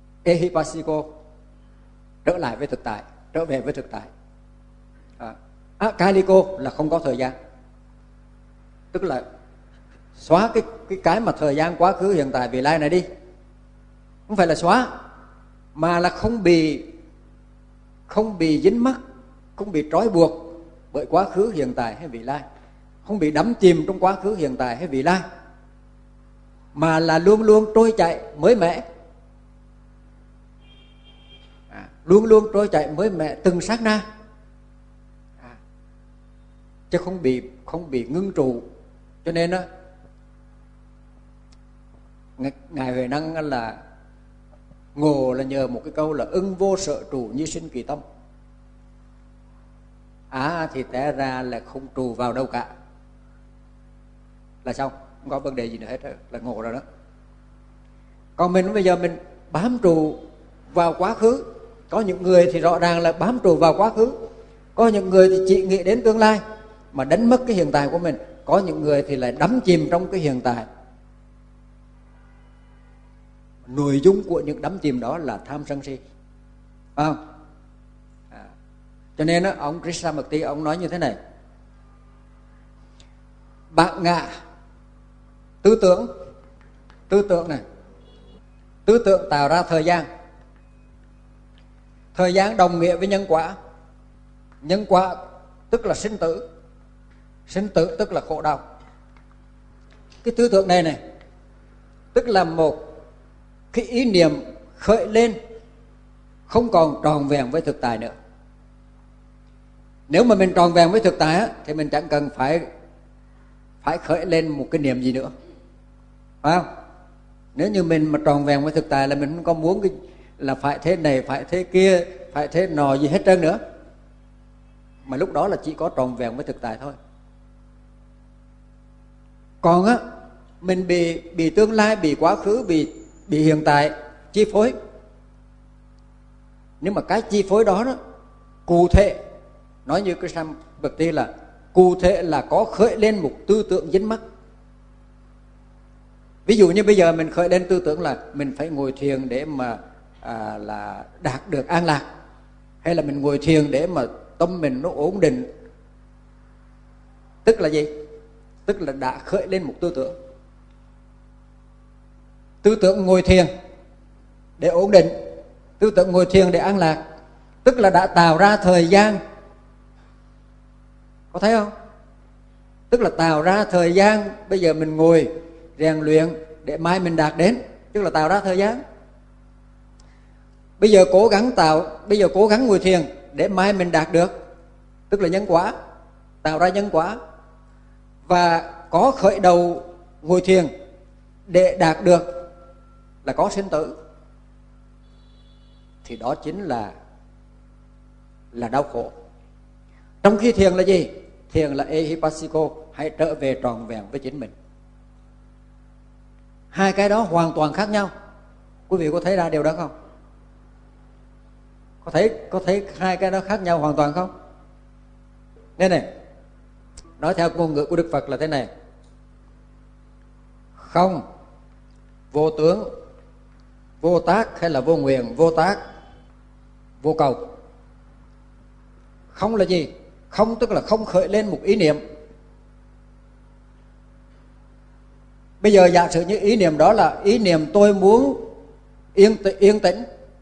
Ehipassiko, trở lại với thực tại, trở về với thực tại. Kaliko là không có thời gian, tức là xóa cái mà thời gian quá khứ hiện tại vị lai này đi. Không phải là xóa, mà là không bị dính mắc, không bị trói buộc bởi quá khứ hiện tại hay vị lai, không bị đắm chìm trong quá khứ hiện tại hay vị lai, mà là luôn luôn trôi chảy mới mẻ, luôn luôn trôi chảy mới mẻ từng sát na, chứ không bị ngưng trụ. Cho nên đó, ngài Huệ Năng là ngộ là nhờ một cái câu là ưng vô sở trụ như sinh kỳ tâm. Thì té ra là không trụ vào đâu cả, là xong, không có vấn đề gì nữa hết, là ngộ rồi đó. Còn mình bây giờ mình bám trụ vào quá khứ. Có những người thì rõ ràng là bám trụ vào quá khứ, có những người thì chỉ nghĩ đến tương lai mà đánh mất cái hiện tại của mình, có những người thì lại đắm chìm trong cái hiện tại. Nội dung của những đắm chìm đó là tham sân si, phải không? Cho nên đó, ông Krishnamurti ông nói như thế này: bạn ngạ tư tưởng này, tư tưởng tạo ra thời gian. Thời gian đồng nghĩa với nhân quả. Nhân quả tức là sinh tử, sinh tử tức là khổ đau. Cái tư tưởng này tức là một cái ý niệm khởi lên không còn tròn vẹn với thực tại nữa. Nếu mà mình tròn vẹn với thực tại á, thì mình chẳng cần phải khởi lên một cái niệm gì nữa, phải không? Nếu như mình mà tròn vẹn với thực tại là mình không có muốn cái là phải thế này, phải thế kia, phải thế nọ gì hết trơn nữa, mà lúc đó là chỉ có tròn vẹn với thực tại thôi. Còn á, mình bị tương lai, bị quá khứ, bị hiện tại chi phối. Nhưng mà cái chi phối đó cụ thể, nói như cái Krishnamurti là cụ thể là có khởi lên một tư tưởng dính mắc. Ví dụ như bây giờ mình khởi lên tư tưởng là mình phải ngồi thiền để mà là đạt được an lạc, hay là mình ngồi thiền để mà tâm mình nó ổn định. Tức là gì? Tức là đã khởi lên một tư tưởng. Tư tưởng ngồi thiền để ổn định, tư tưởng ngồi thiền để an lạc, tức là đã tạo ra thời gian. Có thấy không? Tức là tạo ra thời gian. Bây giờ mình ngồi rèn luyện để mai mình đạt đến, tức là tạo ra thời gian. Bây giờ cố gắng ngồi thiền để mai mình đạt được, tức là nhân quả, tạo ra nhân quả. Và có khởi đầu ngồi thiền để đạt được là có sinh tử, thì đó chính là đau khổ. Trong khi thiền là gì? Thiền là ehipassiko, hãy trở về tròn vẹn với chính mình. Hai cái đó hoàn toàn khác nhau. Quý vị có thấy ra điều đó không? Có thấy hai cái đó khác nhau hoàn toàn không? Đây này, nói theo ngôn ngữ của Đức Phật là thế này: không, vô tướng, vô tác hay là vô nguyện, vô tác, vô cầu. Không là gì? Không tức là không khởi lên một ý niệm. Bây giờ giả sử như ý niệm đó là ý niệm tôi muốn yên tĩnh.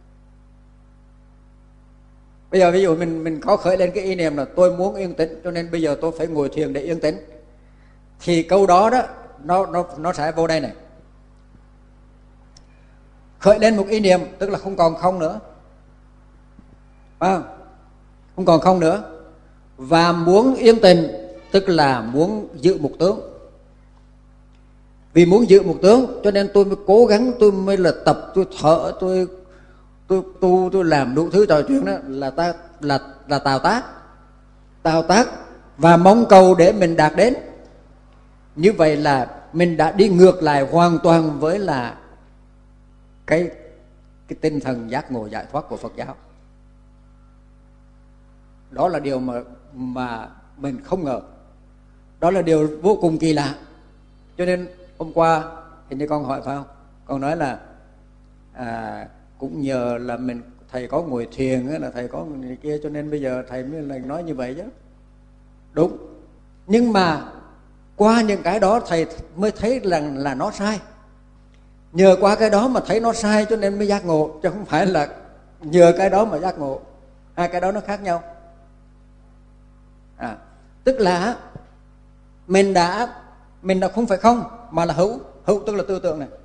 Bây giờ ví dụ mình có khởi lên cái ý niệm là tôi muốn yên tĩnh, cho nên bây giờ tôi phải ngồi thiền để yên tĩnh, thì câu đó nó sẽ vô đây này. Khởi lên một ý niệm tức là không còn không nữa, không còn không nữa. Và muốn yên tĩnh tức là muốn giữ một tướng. Vì muốn giữ một tướng cho nên tôi mới cố gắng, tôi mới là tập, tôi thở, tôi làm đủ thứ trò chuyện. Đó là tạo tác và mong cầu để mình đạt đến. Như vậy là mình đã đi ngược lại hoàn toàn với là cái tinh thần giác ngộ giải thoát của Phật giáo. Đó là điều mà mình không ngờ. Đó là điều vô cùng kỳ lạ. Cho nên hôm qua hình như con hỏi phải không? Con nói là cũng nhờ là thầy có ngồi thiền là thầy có người kia, cho nên bây giờ thầy mới là nói như vậy chứ. đúng. Nhưng mà qua những cái đó thầy mới thấy là nó sai. Nhờ qua cái đó mà thấy nó sai cho nên mới giác ngộ, chứ không phải là nhờ cái đó mà giác ngộ. Hai cái đó nó khác nhau. Tức là mình đã không phải không, mà là hữu. Hữu tức là tư tưởng này.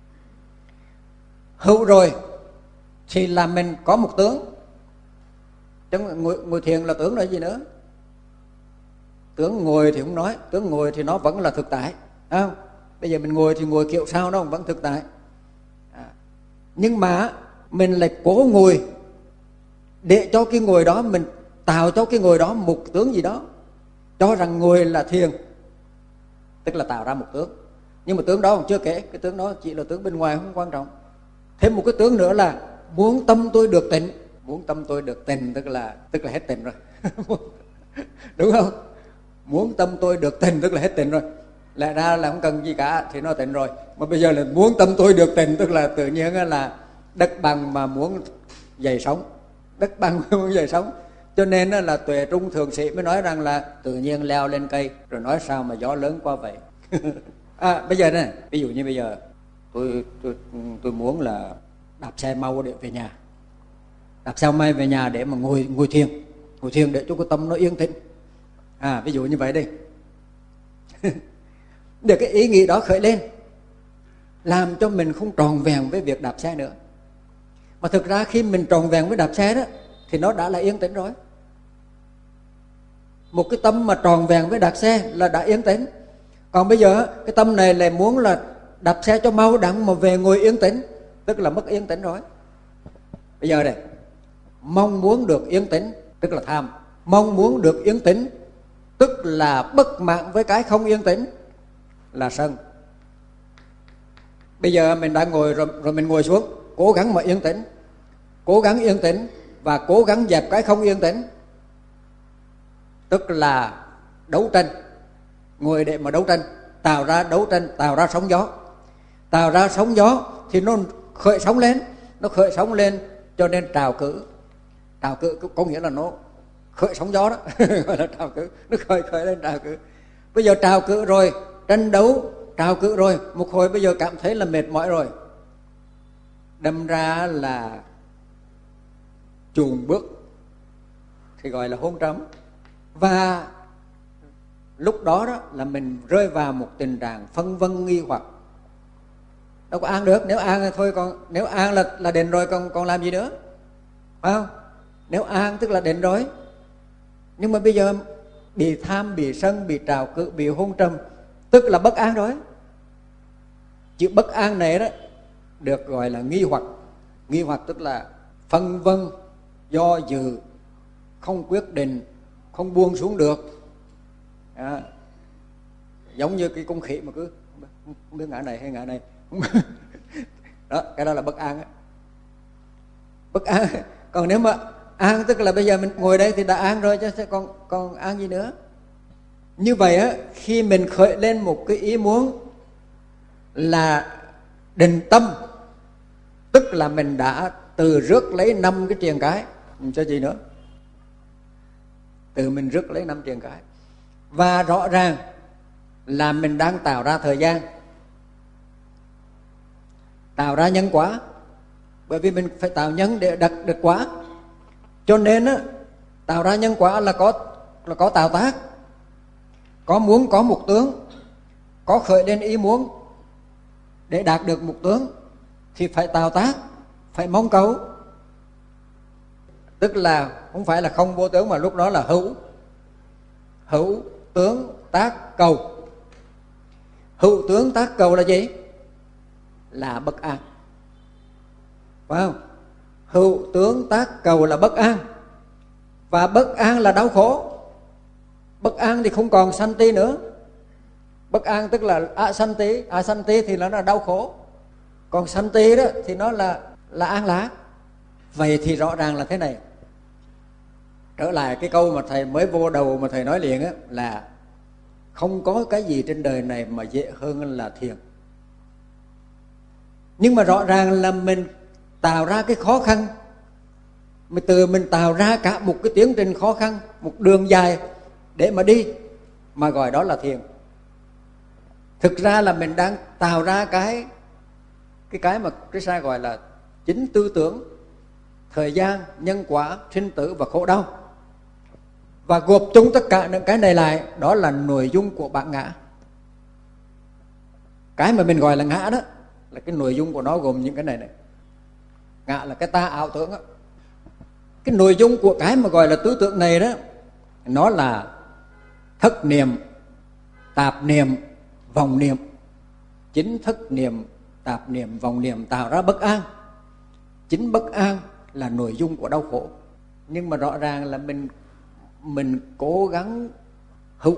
Hữu rồi thì là mình có một tướng. Chứ ngồi thiền là tướng là gì nữa? Tướng ngồi thì không nói, tướng ngồi thì nó vẫn là thực tại, không? Bây giờ mình ngồi thì ngồi kiểu sao nó vẫn thực tại. Nhưng mà mình lại cố ngồi để cho cái ngồi đó, mình tạo cho cái ngồi đó một tướng gì đó, cho rằng ngồi là thiền, tức là tạo ra một tướng. Nhưng mà tướng đó còn chưa kể, cái tướng đó chỉ là tướng bên ngoài, không quan trọng. Thêm một cái tướng nữa là muốn tâm tôi được tịnh. Muốn tâm tôi được tịnh tức là hết tịnh rồi. Đúng không? Muốn tâm tôi được tịnh tức là hết tịnh rồi. Lẽ ra là không cần gì cả thì nó tịnh rồi. Mà bây giờ là muốn tâm tôi được tịnh tức là tự nhiên là đất bằng mà muốn dậy sóng. Đất bằng muốn dậy sóng. Cho nên là Tuệ Trung Thượng Sĩ mới nói rằng là tự nhiên leo lên cây, rồi nói sao mà gió lớn quá vậy. Bây giờ này, ví dụ như bây giờ tôi muốn là đạp xe mau để về nhà. Đạp xe may về nhà để mà ngồi thiền để cho cái tâm nó yên tĩnh. Ví dụ như vậy đi. Để cái ý nghĩ đó khởi lên, làm cho mình không tròn vẹn với việc đạp xe nữa. Mà thực ra khi mình tròn vẹn với đạp xe đó thì nó đã là yên tĩnh rồi. Một cái tâm mà tròn vẹn với đạp xe là đã yên tĩnh. Còn bây giờ cái tâm này lại muốn là đạp xe cho mau đặng mà về ngồi yên tĩnh, tức là mất yên tĩnh rồi. Bây giờ này, mong muốn được yên tĩnh tức là tham. Mong muốn được yên tĩnh tức là bất mãn với cái không yên tĩnh là sân. Bây giờ mình đã ngồi rồi mình ngồi xuống, cố gắng mà yên tĩnh, cố gắng yên tĩnh và cố gắng dẹp cái không yên tĩnh, tức là đấu tranh. Ngồi để mà đấu tranh, tạo ra đấu tranh, tạo ra sóng gió. Tạo ra sóng gió thì nó khởi sóng lên, nó khởi sóng lên cho nên trào cử. Trào cử có nghĩa là nó khởi sóng gió đó. Gọi là trào cử, nó khởi lên trào cử. Bây giờ trào cử rồi, tranh đấu, trào cử rồi, một hồi bây giờ cảm thấy là mệt mỏi rồi, đâm ra là chùn bước thì gọi là hôn trầm. Và lúc đó đó là mình rơi vào một tình trạng phân vân nghi hoặc. Đâu có an được, nếu an thì thôi, còn nếu an là định rồi, còn làm gì nữa, phải không? Nếu an tức là định rồi. Nhưng mà bây giờ bị tham, bị sân, bị trào cự, bị hôn trầm, tức là bất an rồi. Chữ bất an này đó được gọi là nghi hoặc. Nghi hoặc tức là phân vân, do dự, không quyết định, không buông xuống được. Giống như cái con khỉ mà cứ không biết ngã này hay ngã này. Đó, cái đó là bất an. Bất an. Còn nếu mà an tức là bây giờ mình ngồi đây thì đã an rồi, chứ còn an gì nữa. Như vậy á, khi mình khởi lên một cái ý muốn là định tâm, tức là mình đã từ rước lấy 5 cái triền cái, mình cho gì nữa, từ mình rước lấy 5 triền cái. Và rõ ràng là mình đang tạo ra thời gian, tạo ra nhân quả. Bởi vì mình phải tạo nhân để đặt được quả. Cho nên á, tạo ra nhân quả là có tạo tác, có muốn, có mục tướng, có khởi lên ý muốn. Để đạt được mục tướng thì phải tạo tác, phải mong cầu. Tức là không phải là không vô tướng, mà lúc đó là hữu tướng tác cầu. Hữu tướng tác cầu là gì? Là bất an, phải không? Hữu tướng tác cầu là bất an. Và bất an là đau khổ. Bất an thì không còn sanh ti nữa. Bất an tức là asanti. Asanti thì nó là đau khổ. Còn sanh ti đó thì nó là an lạc. Vậy thì rõ ràng là thế này. Trở lại cái câu mà thầy mới vô đầu mà thầy nói liền á, là không có cái gì trên đời này mà dễ hơn là thiền. Nhưng mà rõ ràng là mình tạo ra cái khó khăn, mình tạo ra cả một cái tiến trình khó khăn, một đường dài để mà đi, mà gọi đó là thiền. Thực ra là mình đang tạo ra cái mà Krishna gọi là chính tư tưởng, thời gian, nhân quả, sinh tử và khổ đau. Và gộp chung tất cả những cái này lại, đó là nội dung của bản ngã. Cái mà mình gọi là ngã đó là cái nội dung của nó gồm những cái này. Ngã là cái ta ảo tưởng đó. Cái nội dung của cái mà gọi là tư tưởng này đó, nó là thất niệm, tạp niệm, vọng niệm. Chính thất niệm, tạp niệm, vọng niệm tạo ra bất an. Chính bất an là nội dung của đau khổ. Nhưng mà rõ ràng là mình cố gắng hữu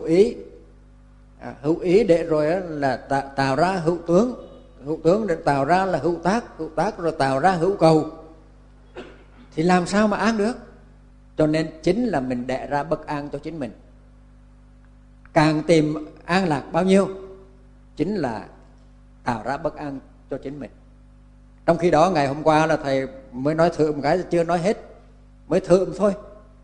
ý để rồi là tạo ra hữu tướng để tạo ra là hữu tác rồi tạo ra hữu cầu, thì làm sao mà an được? Cho nên chính là mình đẻ ra bất an cho chính mình. Càng tìm an lạc bao nhiêu, chính là tạo ra bất an cho chính mình. Trong khi đó ngày hôm qua là thầy mới nói thử một cái, chưa nói hết, mới thử thôi,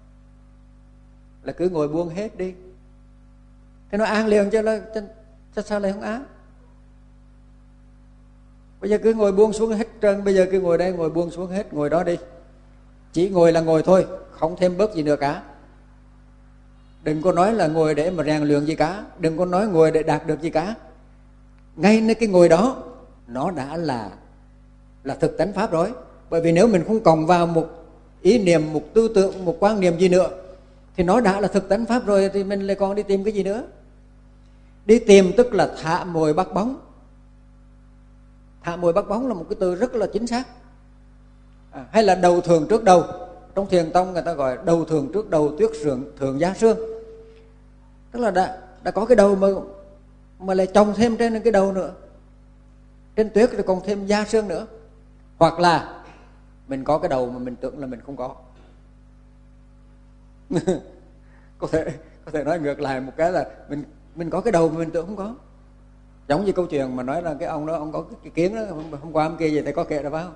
là cứ ngồi buông hết đi, thế nó an liền chứ sao lại không an? Bây giờ cứ ngồi buông xuống hết trơn, bây giờ cứ ngồi đây, ngồi buông xuống hết, ngồi đó đi. Chỉ ngồi là ngồi thôi, không thêm bớt gì nữa cả. Đừng có nói là ngồi để mà rèn luyện gì cả, đừng có nói ngồi để đạt được gì cả. Ngay nơi cái ngồi đó, nó đã là thực tánh pháp rồi. Bởi vì nếu mình không cộng vào một ý niệm, một tư tưởng, một quan niệm gì nữa, thì nó đã là thực tánh pháp rồi, thì mình lại còn đi tìm cái gì nữa? Đi tìm tức là thả mồi bắt bóng. Thả mồi bắt bóng là một cái từ rất là chính xác. Hay là đầu thường trước đầu. Trong thiền tông người ta gọi đầu thường trước đầu, tuyết thường giá sương. Tức là đã có cái đầu mà lại trồng thêm trên cái đầu nữa. Trên tuyết thì còn thêm da sương nữa. Hoặc là mình có cái đầu mà mình tưởng là mình không có. có thể nói ngược lại một cái là mình có cái đầu mà mình tưởng không có. Giống như câu chuyện mà nói là cái ông đó, ông có cái kiến đó, hôm qua hôm kia gì thầy có kể ra phải không?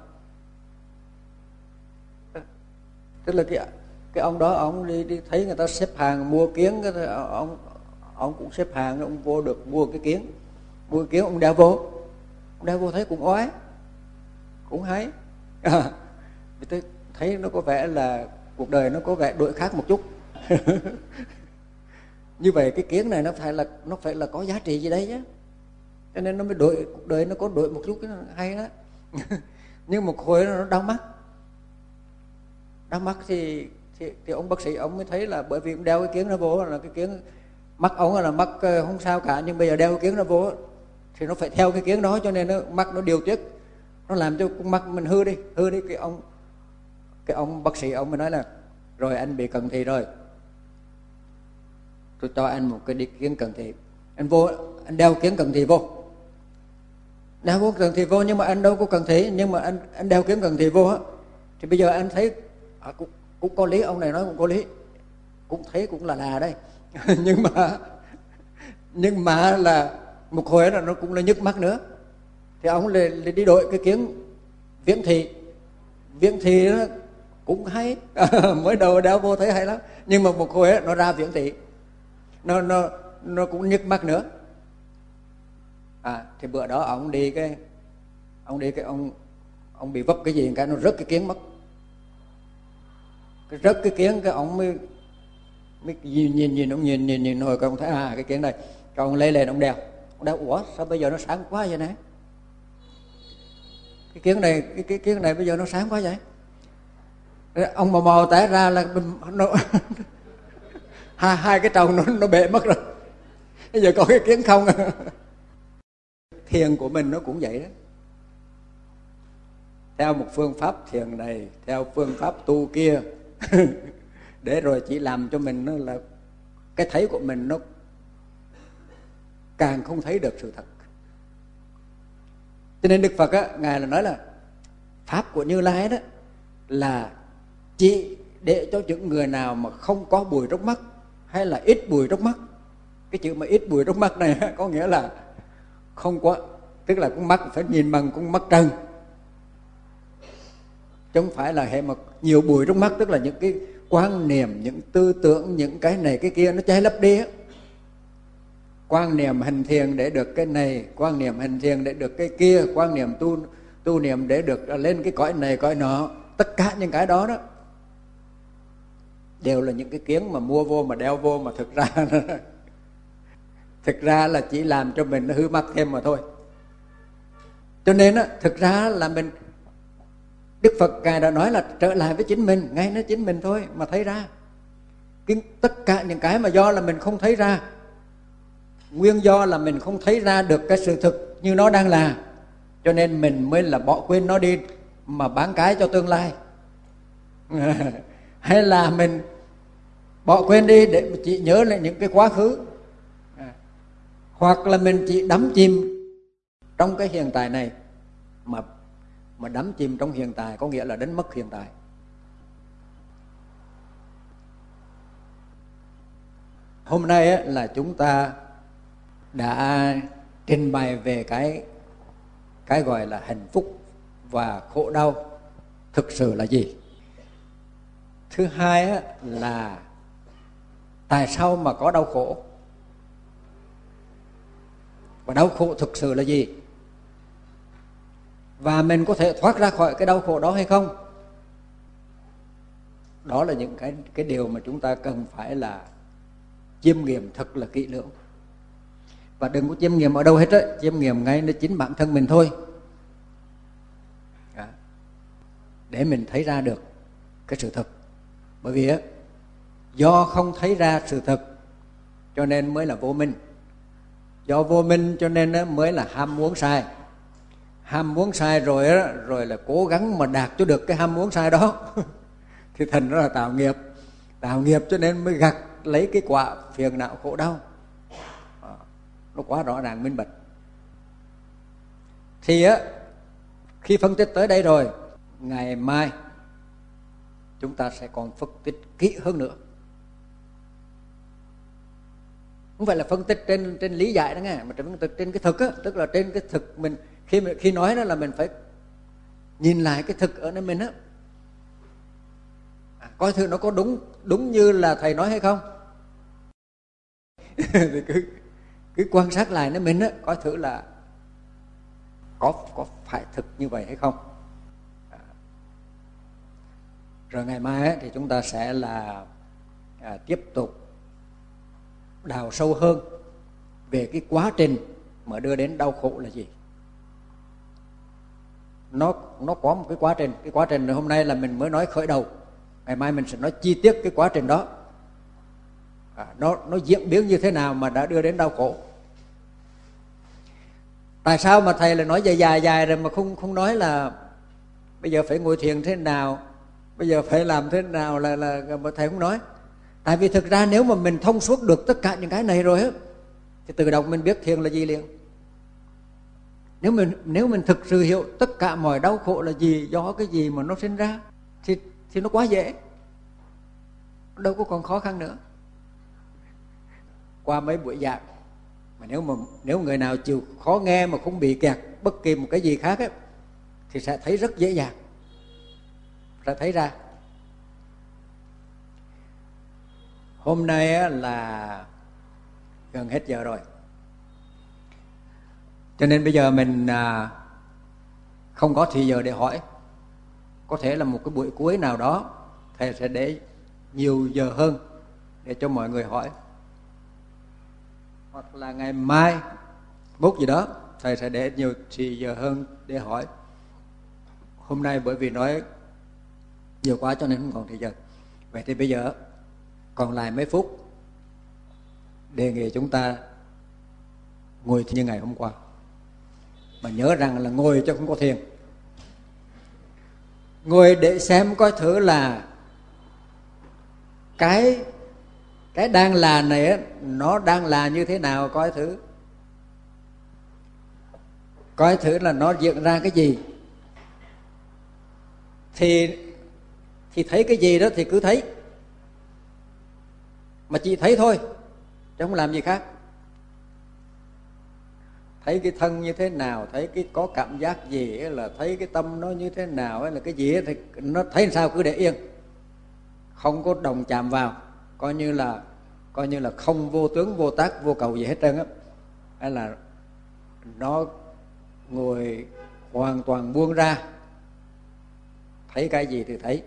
Tức là cái ông đó, ông đi thấy người ta xếp hàng mua kiến, ông cũng xếp hàng, ông vô được mua cái kiến, ông đeo vô thấy cũng oái, cũng hay. Tôi thấy nó có vẻ là cuộc đời nó có vẻ đổi khác một chút. Như vậy cái kiến này nó phải là có giá trị gì đấy chứ, cho nên nó mới đổi, cuộc đời nó có đổi một chút, cái hay đó. Nhưng một hồi nó đau mắt thì ông bác sĩ ông mới thấy là bởi vì ông đeo cái kiến nó vô, là cái kiến mắt ông là mắt không sao cả, nhưng bây giờ đeo cái kiến nó vô thì nó phải theo cái kiến đó, cho nên mắt nó điều tiết, nó làm cho con mắt mình hư đi. Cái ông bác sĩ ông mới nói là rồi anh bị cận thị rồi, tôi cho anh một cái đi kiến cận thị, anh đeo kiến cận thị vô, nhưng mà anh đâu có cận thị, nhưng mà anh đeo kiến cận thị vô á, thì bây giờ anh thấy cũng có lý, ông này nói cũng có lý, cũng thấy cũng là đây. nhưng mà là một hồi là nó cũng là nhức mắt nữa, thì ông lại đi đổi cái kiến viễn thị nó cũng hay. Mới đầu đeo vô thấy hay lắm, nhưng mà một hồi nó ra viễn thị nó cũng nhức mắt nữa. Thì bữa đó ông bị vấp cái gì cái nó rớt cái kiến mất, rớt cái kiến, cái ông mới nhìn hồi cái ông thấy cái kiến này, cái ông lấy lên ông đeo, ủa sao bây giờ nó sáng quá vậy này, cái kiến này bây giờ nó sáng quá vậy. Ông mò té ra là nó hai cái trồng nó bể mất rồi, bây giờ có cái kiến không. Thiền của mình nó cũng vậy đó, theo một phương pháp thiền này, theo phương pháp tu kia, để rồi chỉ làm cho mình nó là cái thấy của mình nó càng không thấy được sự thật. Cho nên Đức Phật á, ngài là nói là pháp của Như Lai đó là chỉ để cho những người nào mà không có bụi trong mắt, hay là ít bụi trong mắt. Cái chữ mà ít bụi trong mắt này có nghĩa là không có, tức là con mắt phải nhìn bằng con mắt trần, chứ không phải là hệ mà nhiều bụi trong mắt, tức là những cái quan niệm, những tư tưởng, những cái này cái kia nó che lấp đi á. Quan niệm hành thiền để được cái này, quan niệm hành thiền để được cái kia, quan niệm tu niệm để được lên cái cõi này cõi nọ, tất cả những cái đó đó đều là những cái kiến mà mua vô mà đeo vô, mà thực ra là chỉ làm cho mình nó hư mất thêm mà thôi. Cho nên á, thực ra là mình, Đức Phật Ngài đã nói là trở lại với chính mình, ngay nó chính mình thôi mà thấy ra. Tất cả những cái mà do là mình không thấy ra, nguyên do là mình không thấy ra được cái sự thực như nó đang là, cho nên mình mới là bỏ quên nó đi mà bán cái cho tương lai. Hay là mình bỏ quên đi để chỉ nhớ lại những cái quá khứ, hoặc là mình chỉ đắm chìm trong cái hiện tại này. Mà đắm chìm trong hiện tại có nghĩa là đánh mất hiện tại. Hôm nay là chúng ta đã trình bày về cái gọi là hạnh phúc và khổ đau thực sự là gì. Thứ hai là tại sao mà có đau khổ, và đau khổ thực sự là gì, và mình có thể thoát ra khỏi cái đau khổ đó hay không. Đó là những cái điều mà chúng ta cần phải là chiêm nghiệm thật là kỹ lưỡng. Và đừng có chiêm nghiệm ở đâu hết á, chiêm nghiệm ngay nơi chính bản thân mình thôi. Để mình thấy ra được cái sự thật. Bởi vì do không thấy ra sự thật cho nên mới là vô minh. Do vô minh cho nên mới là ham muốn sai. Ham muốn sai rồi là cố gắng mà đạt cho được cái ham muốn sai đó thì thành ra là tạo nghiệp. Tạo nghiệp cho nên mới gặt lấy cái quả phiền não khổ đau. Nó quá rõ ràng minh bạch. Thì khi phân tích tới đây rồi, ngày mai chúng ta sẽ còn phân tích kỹ hơn nữa. Không phải là phân tích trên lý giải đó nghe, mà phân tích trên cái thực á, tức là trên cái thực mình khi nói đó là mình phải nhìn lại cái thực ở nơi mình á, coi thử nó có đúng như là thầy nói hay không. Thì cứ quan sát lại nơi mình á, coi thử là có phải thực như vậy hay không. Rồi ngày mai á, thì chúng ta sẽ là tiếp tục đào sâu hơn về cái quá trình mà đưa đến đau khổ là gì. Nó có một cái quá trình hôm nay là mình mới nói khởi đầu. Ngày mai mình sẽ nói chi tiết cái quá trình đó. Nó diễn biến như thế nào mà đã đưa đến đau khổ. Tại sao mà thầy lại nói dài rồi mà không nói là bây giờ phải ngồi thiền thế nào, bây giờ phải làm thế nào là thầy không nói. Tại vì thực ra nếu mà mình thông suốt được tất cả những cái này rồi á, thì tự động mình biết thiền là gì liền. Nếu mình thực sự hiểu tất cả mọi đau khổ là gì, do cái gì mà nó sinh ra, thì nó quá dễ, đâu có còn khó khăn nữa. Qua mấy buổi giảng mà nếu người nào chịu khó nghe mà không bị kẹt bất kỳ một cái gì khác á, thì sẽ thấy rất dễ dàng, sẽ thấy ra. Hôm nay á, là gần hết giờ rồi, cho nên bây giờ mình không có thì giờ để hỏi. Có thể là một cái buổi cuối nào đó thầy sẽ để nhiều giờ hơn để cho mọi người hỏi, hoặc là ngày mai mốt gì đó thầy sẽ để nhiều thì giờ hơn để hỏi. Hôm nay bởi vì nói nhiều quá cho nên không còn thì giờ. Vậy thì bây giờ còn lại mấy phút, đề nghị chúng ta ngồi như ngày hôm qua, mà nhớ rằng là ngồi chứ không có thiền. Ngồi để xem coi thử là cái đang là này á, nó đang là như thế nào, coi thử là nó diễn ra cái gì. Thì thấy cái gì đó thì cứ thấy, mà chỉ thấy thôi chứ không làm gì khác. Thấy cái thân như thế nào, thấy cái có cảm giác gì, là thấy cái tâm nó như thế nào, là cái gì thì nó thấy sao cứ để yên, không có đồng chạm vào, coi như là không vô tướng vô tác vô cầu gì hết trơn á, hay là nó ngồi hoàn toàn buông ra, thấy cái gì thì thấy.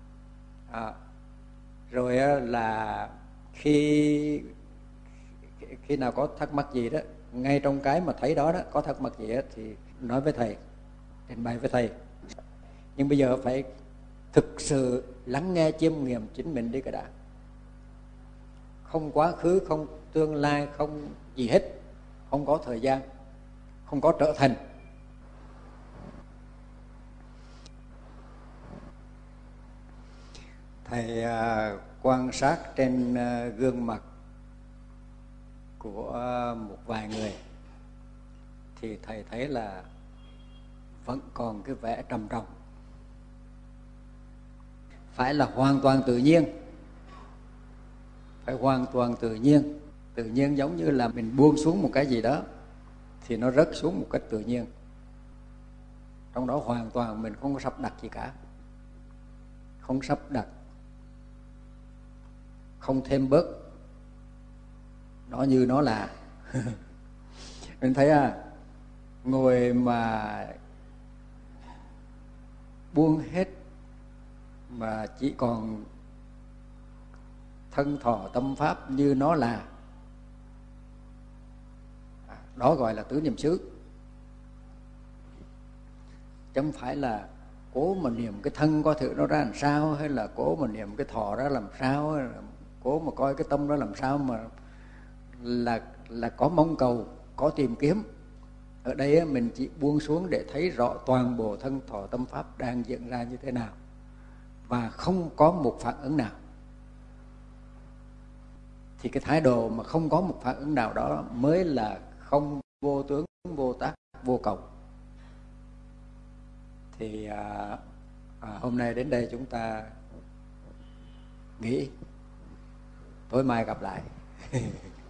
Rồi là khi nào có thắc mắc gì đó, ngay trong cái mà thấy đó có thắc mắc gì đó thì nói với thầy, trình bày với thầy. Nhưng bây giờ phải thực sự lắng nghe chiêm nghiệm chính mình đi cái đã. Không quá khứ, không tương lai, không gì hết, không có thời gian, không có trở thành. Thầy quan sát trên gương mặt của một vài người thì thầy thấy là vẫn còn cái vẻ trầm trọng. Phải là hoàn toàn tự nhiên, phải hoàn toàn tự nhiên. Tự nhiên giống như là mình buông xuống một cái gì đó thì nó rớt xuống một cách tự nhiên. Trong đó hoàn toàn mình không có sắp đặt gì cả, không sắp đặt, không thêm bớt, nó như nó là. Mình thấy ngồi mà buông hết mà chỉ còn thân thọ tâm pháp như nó là, đó gọi là tứ niệm xứ. Chứ không phải là cố mà niệm cái thân coi thử nó ra làm sao, hay là cố mà niệm cái thọ ra làm sao, hay là cố mà coi cái tâm đó làm sao, mà là có mong cầu, có tìm kiếm. Ở đây mình chỉ buông xuống để thấy rõ toàn bộ thân thọ tâm pháp đang diễn ra như thế nào, và không có một phản ứng nào. Thì cái thái độ mà không có một phản ứng nào đó mới là không vô tướng, vô tác, vô cầu. Thì hôm nay đến đây chúng ta nghỉ, tối mai gặp lại.